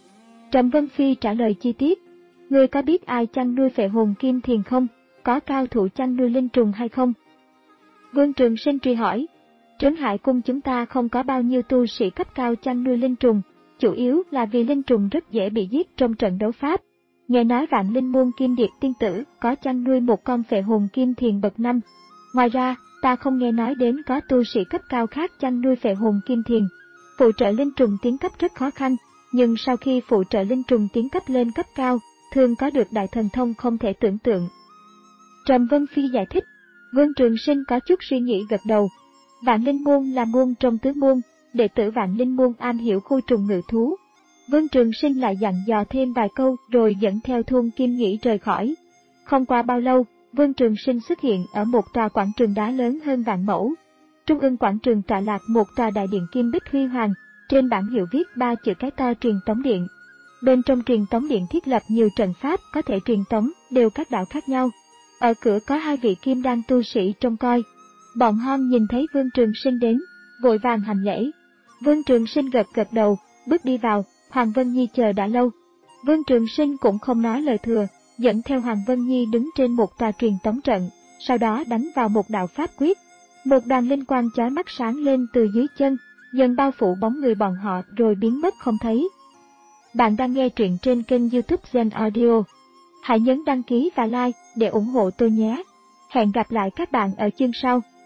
Trầm Vân Phi trả lời chi tiết. Ngươi có biết ai chăn nuôi Phệ Hồn Kim Thiền không? Có cao thủ chăn nuôi linh trùng hay không? Vương Trường Sinh truy hỏi. Trấn Hải Cung chúng ta không có bao nhiêu tu sĩ cấp cao chăn nuôi linh trùng, chủ yếu là vì linh trùng rất dễ bị giết trong trận đấu pháp. Nghe nói Vạn Linh Môn Kim Điệp tiên tử có chăn nuôi một con Phệ Hồn Kim Thiền bậc năm. Ngoài ra, ta không nghe nói đến có tu sĩ cấp cao khác chăn nuôi Phệ Hồn Kim Thiền. Phụ trợ linh trùng tiến cấp rất khó khăn, nhưng sau khi phụ trợ linh trùng tiến cấp lên cấp cao, thường có được đại thần thông không thể tưởng tượng. Trầm Vân Phi giải thích. Vương Trường Sinh có chút suy nghĩ gật đầu. Vạn Linh Môn là môn trong tứ môn, đệ tử Vạn Linh Môn am hiểu khu trùng ngự thú. Vương Trường Sinh lại dặn dò thêm vài câu rồi dẫn theo Thôn Kim Nghĩ rời khỏi. Không qua bao lâu, Vương Trường Sinh xuất hiện ở một tòa quảng trường đá lớn hơn vạn mẫu. Trung ương quảng trường tọa lạc một tòa đại điện kim bích huy hoàng, trên bảng hiệu viết ba chữ cái to Truyền Tống Điện. Bên trong Truyền Tống Điện thiết lập nhiều trận pháp có thể truyền tống đều các đạo khác nhau. Ở cửa có hai vị kim đan tu sĩ trông coi. Bọn Hon nhìn thấy Vương Trường Sinh đến, vội vàng hành lễ. Vương Trường Sinh gật gật đầu, bước đi vào. Hoàng Vân Nhi chờ đã lâu. Vương Trường Sinh cũng không nói lời thừa, dẫn theo Hoàng Vân Nhi đứng trên một tòa truyền tống trận, sau đó đánh vào một đạo pháp quyết. Một đoàn linh quang chói mắt sáng lên từ dưới chân, dần bao phủ bóng người bọn họ rồi biến mất không thấy. Bạn đang nghe truyện trên kênh YouTube Zen Audio. Hãy nhấn đăng ký và like để ủng hộ tôi nhé. Hẹn gặp lại các bạn ở chương sau.